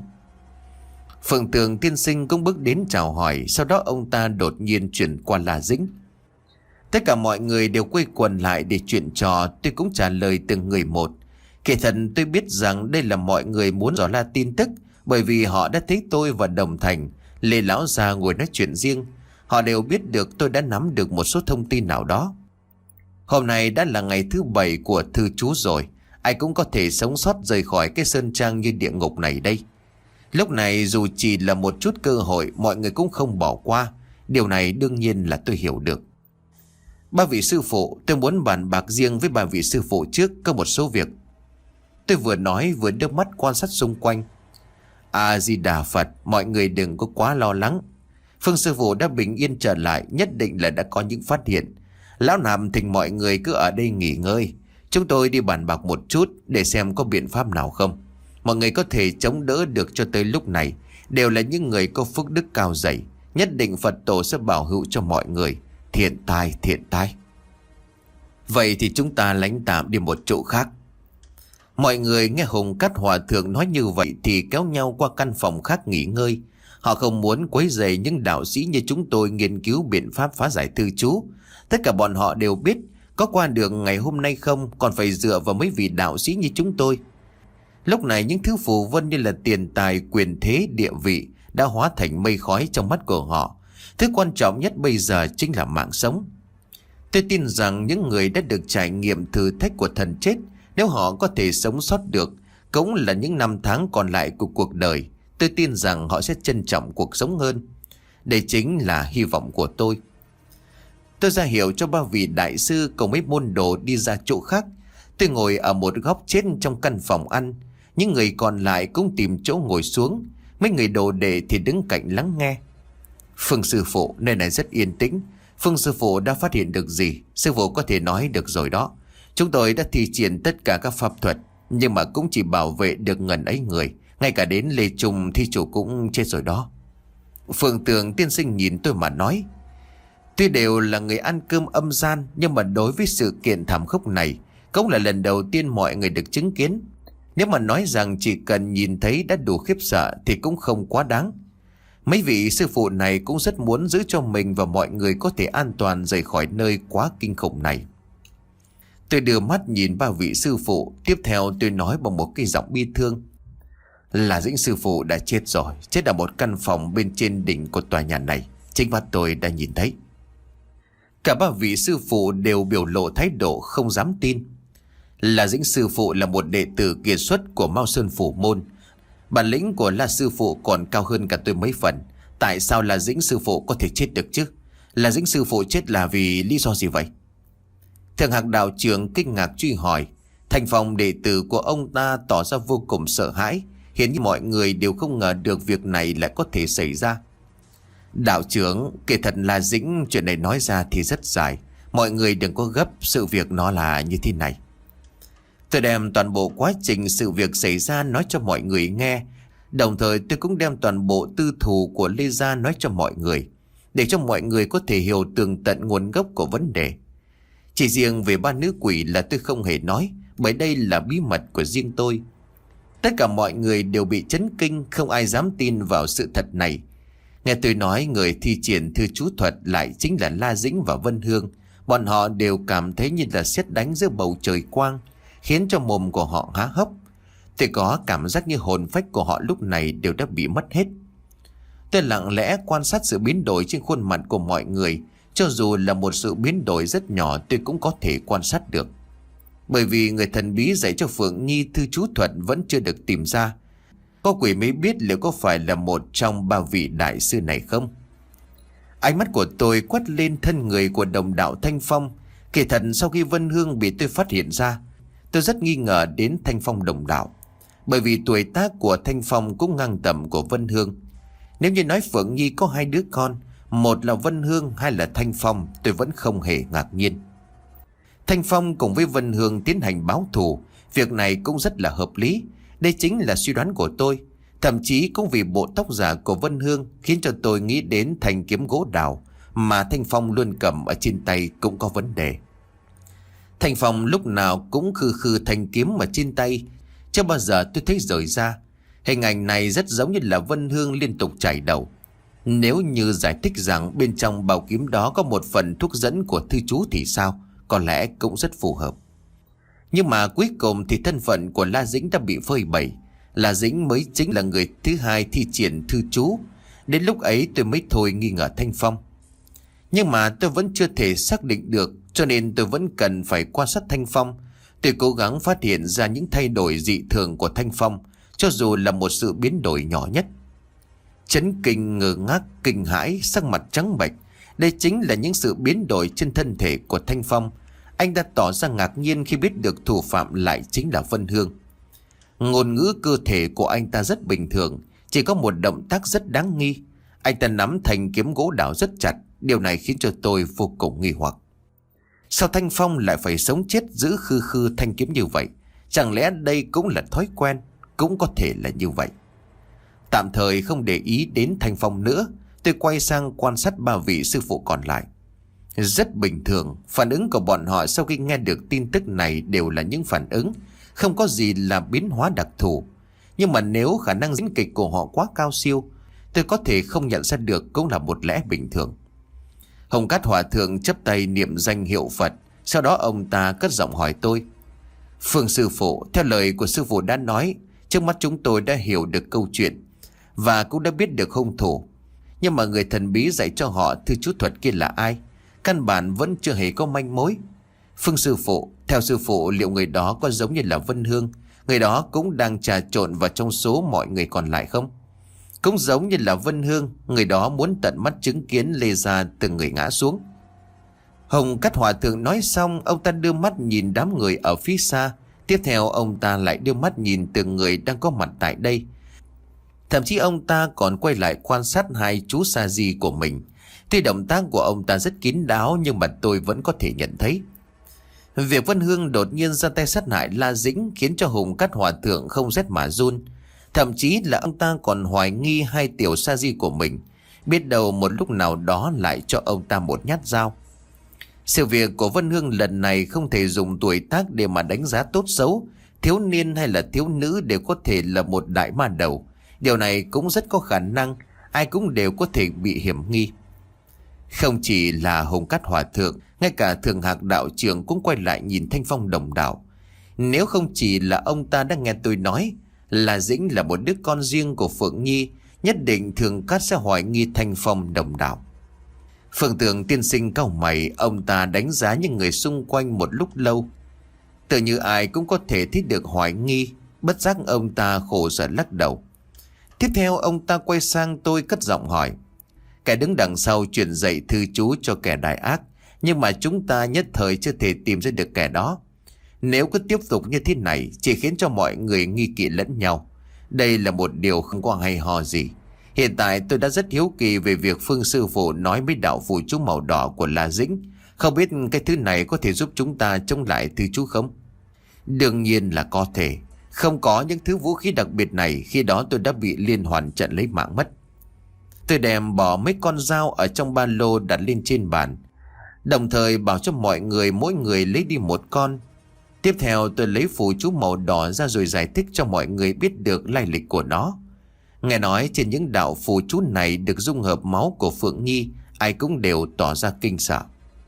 S1: Phượng Tường tiên sinh cũng bước đến chào hỏi. Sau đó ông ta đột nhiên chuyển qua là Dĩnh. Tất cả mọi người đều quây quần lại để chuyện trò. Tôi cũng trả lời từng người một. Kể thật tôi biết rằng đây là mọi người muốn dò la tin tức, bởi vì họ đã thấy tôi và Đồng Thành, Lê lão già ngồi nói chuyện riêng. Họ đều biết được tôi đã nắm được một số thông tin nào đó. Hôm nay đã là ngày thứ bảy của thư chú rồi. Ai cũng có thể sống sót rời khỏi cái sơn trang như địa ngục này đây. Lúc này dù chỉ là một chút cơ hội, mọi người cũng không bỏ qua. Điều này đương nhiên là tôi hiểu được. Ba vị sư phụ, tôi muốn bàn bạc riêng với ba vị sư phụ trước, có một số việc. Tôi vừa nói vừa đưa mắt quan sát xung quanh. A-di-đà Phật, mọi người đừng có quá lo lắng. Phương sư phụ đã bình yên trở lại, nhất định là đã có những phát hiện. Lão nạp thỉnh mọi người cứ ở đây nghỉ ngơi. Chúng tôi đi bàn bạc một chút để xem có biện pháp nào không. Mọi người có thể chống đỡ được cho tới lúc này đều là những người có phước đức cao dày. Nhất định Phật tổ sẽ bảo hữu cho mọi người. Thiện tai, thiện tai. Vậy thì chúng ta lánh tạm đi một chỗ khác. Mọi người nghe Hồng Cát Hòa thượng nói như vậy thì kéo nhau qua căn phòng khác nghỉ ngơi. Họ không muốn quấy rầy những đạo sĩ như chúng tôi nghiên cứu biện pháp phá giải thư chú. Tất cả bọn họ đều biết có qua được ngày hôm nay không còn phải dựa vào mấy vị đạo sĩ như chúng tôi. Lúc này những thứ phù vân như là tiền tài, quyền thế, địa vị đã hóa thành mây khói trong mắt của họ. Thứ quan trọng nhất bây giờ chính là mạng sống. Tôi tin rằng những người đã được trải nghiệm thử thách của thần chết, nếu họ có thể sống sót được, cũng là những năm tháng còn lại của cuộc đời, tôi tin rằng họ sẽ trân trọng cuộc sống hơn. Đây chính là hy vọng của tôi. Tôi ra hiệu cho ba vị đại sư cùng mấy môn đồ đi ra chỗ khác. Tôi ngồi ở một góc chết trong căn phòng ăn. Những người còn lại cũng tìm chỗ ngồi xuống. Mấy người đồ đệ thì đứng cạnh lắng nghe. Phương sư phụ, nơi này rất yên tĩnh. Phương sư phụ đã phát hiện được gì? Sư phụ có thể nói được rồi đó. Chúng tôi đã thi triển tất cả các pháp thuật, nhưng mà cũng chỉ bảo vệ được ngần ấy người. Ngay cả đến Lê Trung thi chủ cũng chết rồi đó. Phương Tường tiên sinh nhìn tôi mà nói, tuy đều là người ăn cơm âm gian, nhưng mà đối với sự kiện thảm khốc này cũng là lần đầu tiên mọi người được chứng kiến. Nếu mà nói rằng chỉ cần nhìn thấy đã đủ khiếp sợ thì cũng không quá đáng. Mấy vị sư phụ này cũng rất muốn giữ cho mình và mọi người có thể an toàn rời khỏi nơi quá kinh khủng này. Tôi đưa mắt nhìn ba vị sư phụ. Tiếp theo tôi nói bằng một cái giọng bi thương, là Dĩnh sư phụ đã chết rồi. Chết ở một căn phòng bên trên đỉnh của tòa nhà này. Chính mắt tôi đã nhìn thấy. Cả ba vị sư phụ đều biểu lộ thái độ không dám tin. Là Dĩnh sư phụ là một đệ tử kiệt xuất của Mao Sơn Phủ Môn. Bản lĩnh của La sư phụ còn cao hơn cả tôi mấy phần. Tại sao là Dĩnh sư phụ có thể chết được chứ? Là Dĩnh sư phụ chết là vì lý do gì vậy? Thượng Hạc đạo trưởng kinh ngạc truy hỏi. Thành phòng đệ tử của ông ta tỏ ra vô cùng sợ hãi. Hiển nhiên mọi người đều không ngờ được việc này lại có thể xảy ra. Đạo trưởng, kể thật là Dĩnh, chuyện này nói ra thì rất dài. Mọi người đừng có gấp, sự việc nó là như thế này. Tôi đem toàn bộ quá trình sự việc xảy ra nói cho mọi người nghe. Đồng thời tôi cũng đem toàn bộ tư thù của Lê Gia nói cho mọi người, để cho mọi người có thể hiểu tường tận nguồn gốc của vấn đề. Chỉ riêng về ba nữ quỷ là tôi không hề nói, bởi đây là bí mật của riêng tôi. Tất cả mọi người đều bị chấn kinh, không ai dám tin vào sự thật này. Nghe tôi nói người thi triển thư chú thuật lại chính là La Dĩnh và Vân Hương. Bọn họ đều cảm thấy như là sét đánh giữa bầu trời quang, khiến cho mồm của họ há hốc. Tôi có cảm giác như hồn phách của họ lúc này đều đã bị mất hết. Tôi lặng lẽ quan sát sự biến đổi trên khuôn mặt của mọi người. Cho dù là một sự biến đổi rất nhỏ tôi cũng có thể quan sát được. Bởi vì người thần bí dạy cho Phượng Nhi thư chú thuật vẫn chưa được tìm ra. Có quỷ mới biết liệu có phải là một trong ba vị đại sư này không. Ánh mắt của tôi quét lên thân người của đồng đạo Thanh Phong. Kể thật sau khi Vân Hương bị tôi phát hiện ra, tôi rất nghi ngờ đến Thanh Phong đồng đạo. Bởi vì tuổi tác của Thanh Phong cũng ngang tầm của Vân Hương. Nếu như nói Phượng Nhi có hai đứa con, một là Vân Hương, hai là Thanh Phong, tôi vẫn không hề ngạc nhiên. Thanh Phong cùng với Vân Hương tiến hành báo thù, việc này cũng rất là hợp lý. Đây chính là suy đoán của tôi. Thậm chí cũng vì bộ tóc giả của Vân Hương khiến cho tôi nghĩ đến thanh kiếm gỗ đào mà Thanh Phong luôn cầm ở trên tay cũng có vấn đề. Thanh Phong lúc nào cũng khư khư thanh kiếm ở trên tay, chưa bao giờ tôi thấy rời ra. Hình ảnh này rất giống như là Vân Hương liên tục chảy đầu. Nếu như giải thích rằng bên trong bảo kiếm đó có một phần thuốc dẫn của thư chú thì sao? Có lẽ cũng rất phù hợp. Nhưng mà cuối cùng thì thân phận của La Dĩnh đã bị phơi bày. La Dĩnh mới chính là người thứ hai thi triển thư chú. Đến lúc ấy tôi mới thôi nghi ngờ Thanh Phong. Nhưng mà tôi vẫn chưa thể xác định được, cho nên tôi vẫn cần phải quan sát Thanh Phong. Tôi cố gắng phát hiện ra những thay đổi dị thường của Thanh Phong, cho dù là một sự biến đổi nhỏ nhất. Chấn kinh, ngơ ngác, kinh hãi, sắc mặt trắng bệch. Đây chính là những sự biến đổi trên thân thể của Thanh Phong. Anh đã tỏ ra ngạc nhiên khi biết được thủ phạm lại chính là Vân Hương. Ngôn ngữ cơ thể của anh ta rất bình thường, chỉ có một động tác rất đáng nghi. Anh ta nắm thanh kiếm gỗ đào rất chặt. Điều này khiến cho tôi vô cùng nghi hoặc. Sao Thanh Phong lại phải sống chết giữ khư khư thanh kiếm như vậy? Chẳng lẽ đây cũng là thói quen? Cũng có thể là như vậy. Tạm thời không để ý đến Thanh Phong nữa, tôi quay sang quan sát ba vị sư phụ còn lại. Rất bình thường, phản ứng của bọn họ sau khi nghe được tin tức này đều là những phản ứng, không có gì là biến hóa đặc thù. Nhưng mà nếu khả năng diễn kịch của họ quá cao siêu, tôi có thể không nhận ra được cũng là một lẽ bình thường. Hồng Cát Hòa Thượng chắp tay niệm danh hiệu Phật. Sau đó ông ta cất giọng hỏi tôi: Phương sư phụ, theo lời của sư phụ đã nói, trước mắt chúng tôi đã hiểu được câu chuyện và cũng đã biết được hung thủ. Nhưng mà người thần bí dạy cho họ thư chú thuật kia là ai? Căn bản vẫn chưa hề có manh mối. Phương sư phụ, theo sư phụ liệu người đó có giống như là Vân Hương, người đó cũng đang trà trộn vào trong số mọi người còn lại không? Cũng giống như là Vân Hương, người đó muốn tận mắt chứng kiến Lê Gia từng người ngã xuống. Hồng Cát Hòa Thượng nói xong, ông ta đưa mắt nhìn đám người ở phía xa, Tiếp theo ông ta lại đưa mắt nhìn từng người đang có mặt tại đây. Thậm chí ông ta còn quay lại quan sát hai chú sa di của mình. Tuy động tác của ông ta rất kín đáo nhưng mà tôi vẫn có thể nhận thấy. Việc Vân Hương đột nhiên ra tay sát hại La Dĩnh khiến cho Hùng Cát Hòa Thượng không rét mà run. Thậm chí là ông ta còn hoài nghi hai tiểu sa di của mình. Biết đâu một lúc nào đó lại cho ông ta một nhát dao. Sự việc của Vân Hương lần này không thể dùng tuổi tác để mà đánh giá tốt xấu. Thiếu niên hay là thiếu nữ đều có thể là một đại ma đầu. Điều này cũng rất có khả năng ai cũng đều có thể bị hiểm nghi. Không chỉ là Hùng Cát Hòa Thượng, ngay cả Thường Hạc đạo trưởng cũng quay lại nhìn Thanh Phong đồng đạo. Nếu không chỉ là ông ta đã nghe tôi nói là Dĩnh là một đứa con riêng của Phượng Nhi, nhất định Thường Cát sẽ hoài nghi Thanh Phong đồng đạo. Phượng Tường tiên sinh cau mày, ông ta đánh giá những người xung quanh một lúc lâu. Tự như ai cũng có thể thích được hoài nghi, bất giác ông ta khổ sở lắc đầu. Tiếp theo ông ta quay sang tôi cất giọng hỏi. Kẻ đứng đằng sau truyền dạy thư chú cho kẻ đại ác, nhưng mà chúng ta nhất thời chưa thể tìm ra được kẻ đó. Nếu cứ tiếp tục như thế này chỉ khiến cho mọi người nghi kỵ lẫn nhau. Đây là một điều không có hay ho gì. Hiện tại tôi đã rất hiếu kỳ về việc Phương sư phụ nói với đạo phù chú màu đỏ của La Dĩnh. Không biết cái thứ này có thể giúp chúng ta chống lại thư chú không? Đương nhiên là có thể. Không có những thứ vũ khí đặc biệt này, khi đó tôi đã bị liên hoàn trận lấy mạng mất. Tôi đem bỏ mấy con dao ở trong ba lô đặt lên trên bàn, đồng thời bảo cho mọi người mỗi người lấy đi một con. Tiếp theo tôi lấy phù chú màu đỏ ra rồi giải thích cho mọi người biết được lai lịch của nó. Nghe nói trên những đạo phù chú này được dung hợp máu của Phượng Nhi, ai cũng đều tỏ ra kinh sợ.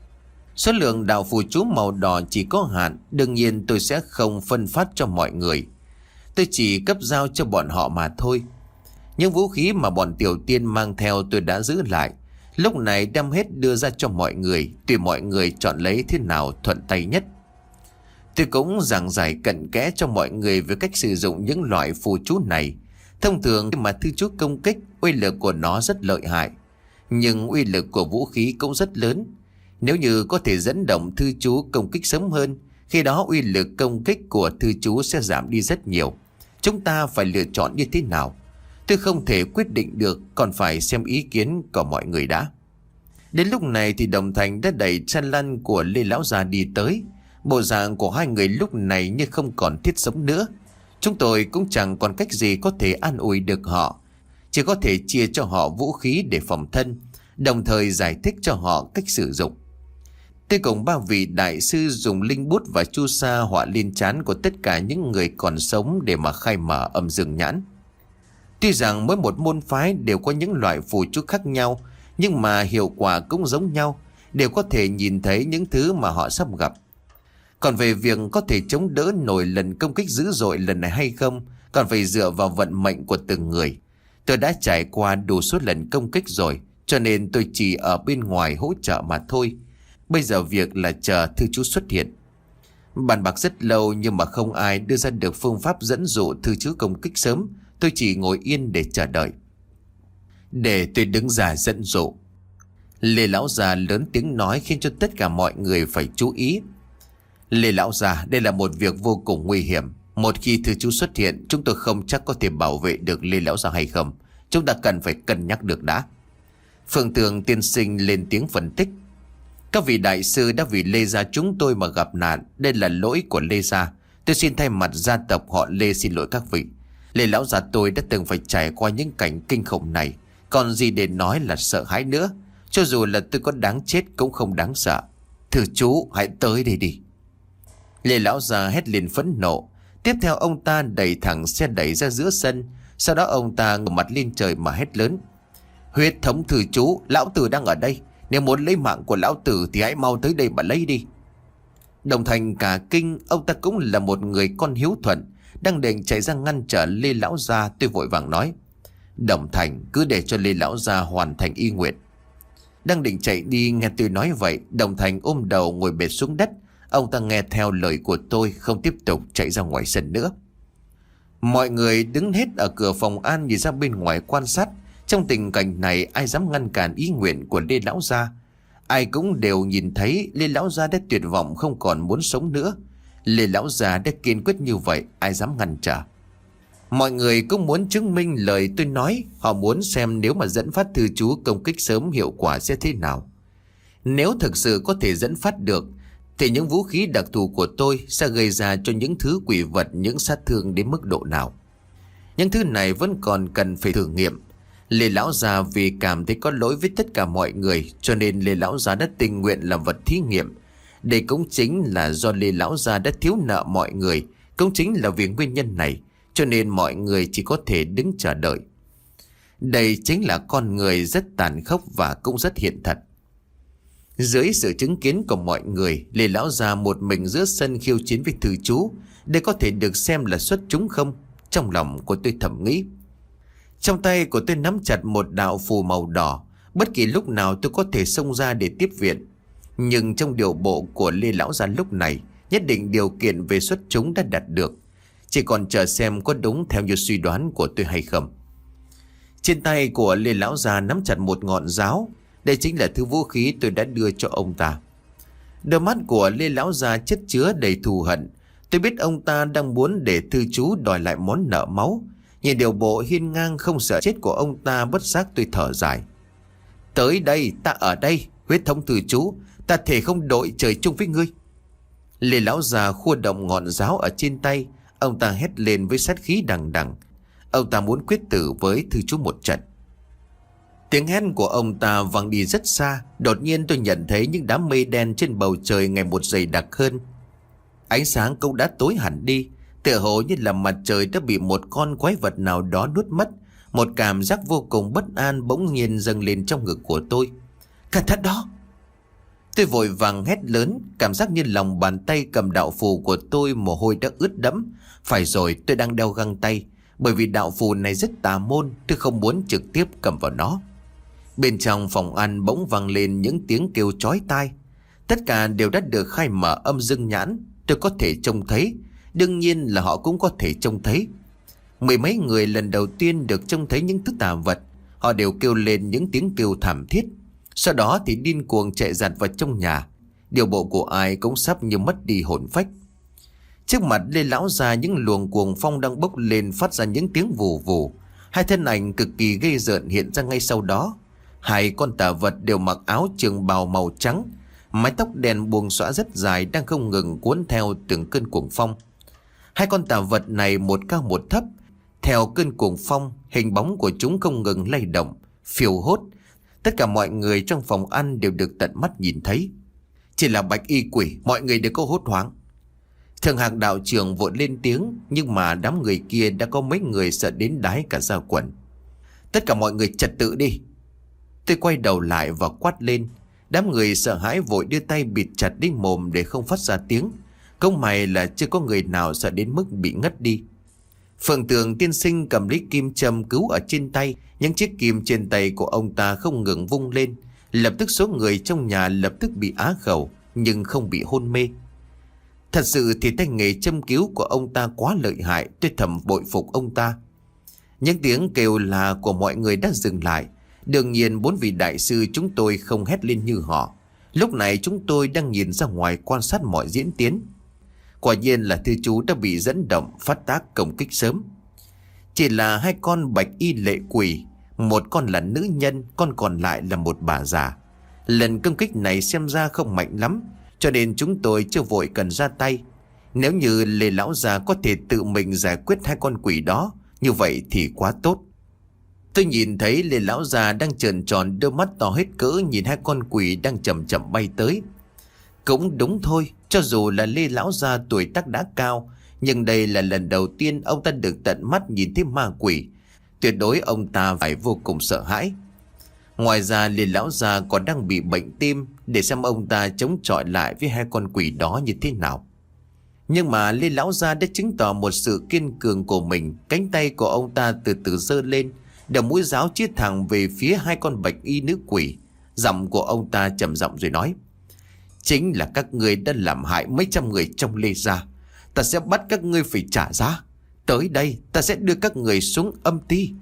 S1: Số lượng đạo phù chú màu đỏ chỉ có hạn, đương nhiên tôi sẽ không phân phát cho mọi người. Tôi chỉ cấp giao cho bọn họ mà thôi. Những vũ khí mà bọn tiểu tiên mang theo tôi đã giữ lại, lúc này đem hết đưa ra cho mọi người, tùy mọi người chọn lấy thế nào thuận tay nhất. Tôi cũng giảng giải cặn kẽ cho mọi người về cách sử dụng những loại phù chú này. Thông thường mà thư chú công kích, uy lực của nó rất lợi hại, nhưng uy lực của vũ khí cũng rất lớn. Nếu như có thể dẫn động thư chú công kích sớm hơn, khi đó uy lực công kích của thư chú sẽ giảm đi rất nhiều. Chúng ta phải lựa chọn như thế nào? Tôi không thể quyết định được, còn phải xem ý kiến của mọi người đã. Đến lúc này thì Đồng Thành đã đẩy chăn lăn của Lê Lão Già đi tới. Bộ dạng của hai người lúc này như không còn thiết sống nữa. Chúng tôi cũng chẳng còn cách gì có thể an ủi được họ, chỉ có thể chia cho họ vũ khí để phòng thân, đồng thời giải thích cho họ cách sử dụng. Tôi cùng ba vị đại sư dùng linh bút và chu sa họa lên trán của tất cả những người còn sống để mà khai mở âm dương nhãn. Tuy rằng mỗi một môn phái đều có những loại phù chú khác nhau, nhưng mà hiệu quả cũng giống nhau, đều có thể nhìn thấy những thứ mà họ sắp gặp. Còn về việc có thể chống đỡ nổi lần công kích dữ dội lần này hay không, còn phải dựa vào vận mệnh của từng người. Tôi đã trải qua đủ số lần công kích rồi, cho nên tôi chỉ ở bên ngoài hỗ trợ mà thôi. Bây giờ việc là chờ thư chú xuất hiện. Bàn bạc rất lâu nhưng mà không ai đưa ra được phương pháp dẫn dụ thư chú công kích sớm. Tôi chỉ ngồi yên để chờ đợi. Để tôi đứng ra dẫn dụ. Lê Lão Già lớn tiếng nói khiến cho tất cả mọi người phải chú ý. Lê Lão Già, đây là một việc vô cùng nguy hiểm. Một khi thư chú xuất hiện, chúng tôi không chắc có thể bảo vệ được Lê Lão Già hay không. Chúng ta cần phải cân nhắc được đã. Phượng Tường tiên sinh lên tiếng phân tích. Các vị đại sư đã vì Lê Gia chúng tôi mà gặp nạn. Đây là lỗi của Lê Gia. Tôi xin thay mặt gia tộc họ Lê xin lỗi các vị. Lê Lão Già tôi đã từng phải trải qua những cảnh kinh khủng này, còn gì để nói là sợ hãi nữa. Cho dù là tôi có đáng chết cũng không đáng sợ. Thưa chú, hãy tới đây đi. Lê Lão Già hét lên phẫn nộ. Tiếp theo ông ta đẩy thẳng xe đẩy ra giữa sân. Sau đó ông ta ngửa mặt lên trời mà hét lớn. Huyết thống thử chú, lão tử đang ở đây. Nếu muốn lấy mạng của lão tử thì hãy mau tới đây mà lấy đi. Đồng Thành cả kinh, ông ta cũng là một người con hiếu thuận, đang định chạy ra ngăn trở Lê Lão Gia. Tôi vội vàng nói. Đồng Thành, cứ để cho Lê Lão Gia hoàn thành y nguyện. Đang định chạy đi, nghe tôi nói vậy, Đồng Thành ôm đầu ngồi bệt xuống đất. Ông ta nghe theo lời của tôi, không tiếp tục chạy ra ngoài sân nữa. Mọi người đứng hết ở cửa phòng an nhìn ra bên ngoài quan sát. Trong tình cảnh này ai dám ngăn cản ý nguyện của Lê Lão Gia. Ai cũng đều nhìn thấy Lê Lão Gia đã tuyệt vọng, không còn muốn sống nữa. Lê lão già đã kiên quyết như vậy, ai dám ngăn trở. Mọi người cũng muốn chứng minh lời tôi nói. Họ muốn xem nếu mà dẫn phát thư chú công kích sớm hiệu quả sẽ thế nào. Nếu thực sự có thể dẫn phát được thì những vũ khí đặc thù của tôi sẽ gây ra cho những thứ quỷ vật những sát thương đến mức độ nào. Những thứ này vẫn còn cần phải thử nghiệm. Lê lão già vì cảm thấy có lỗi với tất cả mọi người, cho nên Lê lão già đã tình nguyện làm vật thí nghiệm. Đây cũng chính là do Lê lão già đã thiếu nợ mọi người, cũng chính là vì nguyên nhân này, cho nên mọi người chỉ có thể đứng chờ đợi. Đây chính là con người rất tàn khốc và cũng rất hiện thật. Dưới sự chứng kiến của mọi người, Lê lão già một mình giữa sân khiêu chiến với thư chú. Đây có thể được xem là xuất chúng không? Trong lòng của tôi thầm nghĩ. Trong tay của tôi nắm chặt một đạo phù màu đỏ. Bất kỳ lúc nào tôi có thể xông ra để tiếp viện. Nhưng trong điều bộ của Lê lão già lúc này, nhất định điều kiện về xuất chúng đã đạt được. Chỉ còn chờ xem có đúng theo như suy đoán của tôi hay không. Trên tay của Lê lão già nắm chặt một ngọn giáo. Đây chính là thứ vũ khí tôi đã đưa cho ông ta. Đôi mắt của Lê lão già chất chứa đầy thù hận. Tôi biết ông ta đang muốn để thư chú đòi lại món nợ máu. Nhìn điều bộ hiên ngang không sợ chết của ông ta, bất giác tôi thở dài. Tới đây, ta ở đây, huyết thống thư chú, ta thể không đội trời chung với ngươi. Lê lão già khua động ngọn giáo ở trên tay. Ông ta hét lên với sát khí đằng đằng. Ông ta muốn quyết tử với thư chú một trận. Tiếng hét của ông ta vang đi rất xa. Đột nhiên tôi nhận thấy những đám mây đen trên bầu trời ngày một dày đặc hơn. Ánh sáng cũng đã tối hẳn đi, tựa hồ như là mặt trời đã bị một con quái vật nào đó nuốt mất. Một cảm giác vô cùng bất an bỗng nhiên dâng lên trong ngực của tôi. Cẩn thận đó! Tôi vội vàng hét lớn, cảm giác như lòng bàn tay cầm đạo phù của tôi mồ hôi đã ướt đẫm. Phải rồi, tôi đang đeo găng tay, bởi vì đạo phù này rất tà môn, tôi không muốn trực tiếp cầm vào nó. Bên trong phòng ăn bỗng vang lên những tiếng kêu chói tai. Tất cả đều đã được khai mở âm dương nhãn. Tôi có thể trông thấy, đương nhiên là họ cũng có thể trông thấy. Mười mấy người lần đầu tiên được trông thấy những thứ tà vật. Họ đều kêu lên những tiếng kêu thảm thiết. Sau đó thì điên cuồng chạy giặt vào trong nhà. Điều bộ của ai cũng sắp như mất đi hồn phách. Trước mặt Lê lão già, những luồng cuồng phong đang bốc lên phát ra những tiếng vù vù. Hai thân ảnh cực kỳ ghê rợn hiện ra ngay sau đó. Hai con tà vật đều mặc áo trường bào màu trắng, mái tóc đen buông xõa rất dài đang không ngừng cuốn theo từng cơn cuồng phong. Hai con tà vật này một cao một thấp. Theo cơn cuồng phong, hình bóng của chúng không ngừng lay động, phiêu hốt. Tất cả mọi người trong phòng ăn đều được tận mắt nhìn thấy. Chỉ là bạch y quỷ, mọi người đều có hốt hoảng. Thường Hạc đạo trưởng vội lên tiếng, nhưng mà đám người kia đã có mấy người sợ đến đái cả da quần. Tất cả mọi người trật tự đi! Tôi quay đầu lại và quát lên. Đám người sợ hãi vội đưa tay bịt chặt đi mồm để không phát ra tiếng. Công mày là chưa có người nào sợ đến mức bị ngất đi. Phượng Tường tiên sinh cầm lấy kim châm cứu ở trên tay. Những chiếc kim trên tay của ông ta không ngừng vung lên. Lập tức số người trong nhà lập tức bị á khẩu, nhưng không bị hôn mê. Thật sự thì tay nghề châm cứu của ông ta quá lợi hại. Tôi thầm bội phục ông ta. Những tiếng kêu là của mọi người đã dừng lại. Đương nhiên bốn vị đại sư chúng tôi không hét lên như họ. Lúc này chúng tôi đang nhìn ra ngoài quan sát mọi diễn tiến. Quả nhiên là thư chú đã bị dẫn động phát tác công kích sớm. Chỉ là hai con bạch y lệ quỷ, một con là nữ nhân, con còn lại là một bà già. Lần công kích này xem ra không mạnh lắm, cho nên chúng tôi chưa vội cần ra tay. Nếu như Lê lão già có thể tự mình giải quyết hai con quỷ đó, như vậy thì quá tốt. Tôi nhìn thấy Lê lão già đang trợn tròn đôi mắt to hết cỡ nhìn hai con quỷ đang chậm chậm bay tới. Cũng đúng thôi, cho dù là Lê lão già tuổi tác đã cao, nhưng đây là lần đầu tiên ông ta được tận mắt nhìn thấy ma quỷ. Tuyệt đối ông ta phải vô cùng sợ hãi. Ngoài ra Lê lão già còn đang bị bệnh tim, để xem ông ta chống chọi lại với hai con quỷ đó như thế nào. Nhưng mà Lê lão già đã chứng tỏ một sự kiên cường của mình. Cánh tay của ông ta từ từ giơ lên, đầu mũi giáo chĩa thẳng về phía hai con bạch y nữ quỷ. Giọng của ông ta trầm giọng rồi nói: chính là các ngươi đã làm hại mấy trăm người trong Lê gia. Ta sẽ bắt các ngươi phải trả giá. Tới đây ta sẽ đưa các người xuống âm ti.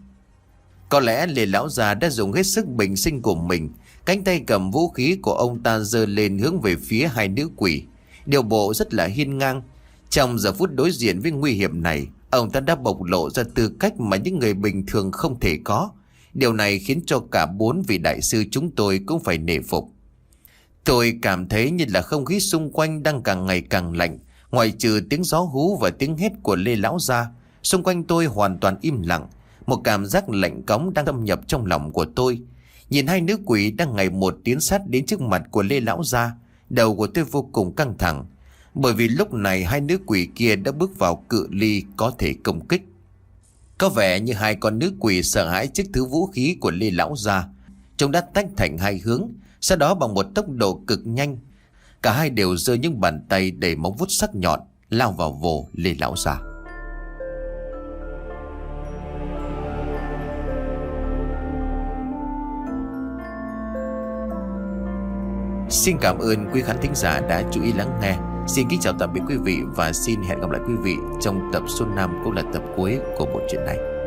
S1: Có lẽ Lê lão già đã dùng hết sức bình sinh của mình. Cánh tay cầm vũ khí của ông ta giơ lên hướng về phía hai nữ quỷ. Điều bộ rất là hiên ngang. Trong giờ phút đối diện với nguy hiểm này, ông ta đã bộc lộ ra tư cách mà những người bình thường không thể có. Điều này khiến cho cả bốn vị đại sư chúng tôi cũng phải nể phục. Tôi cảm thấy như là không khí xung quanh đang càng ngày càng lạnh. Ngoại trừ tiếng gió hú và tiếng hét của Lê lão gia, xung quanh tôi hoàn toàn im lặng. Một cảm giác lạnh cóng đang thâm nhập trong lòng của tôi. Nhìn hai nữ quỷ đang ngày một tiến sát đến trước mặt của Lê lão gia, đầu của tôi vô cùng căng thẳng. Bởi vì lúc này hai nữ quỷ kia đã bước vào cự ly có thể công kích. Có vẻ như hai con nữ quỷ sợ hãi trước thứ vũ khí của Lê lão gia. Chúng đã tách thành hai hướng, sau đó bằng một tốc độ cực nhanh, cả hai đều giơ những bàn tay đầy móng vuốt sắc nhọn lao vào vồ Lê lão gia. Xin cảm ơn quý khán thính giả đã chú ý lắng nghe. Xin kính chào tạm biệt quý vị và xin hẹn gặp lại quý vị trong tập số năm cũng là tập cuối của bộ truyện này.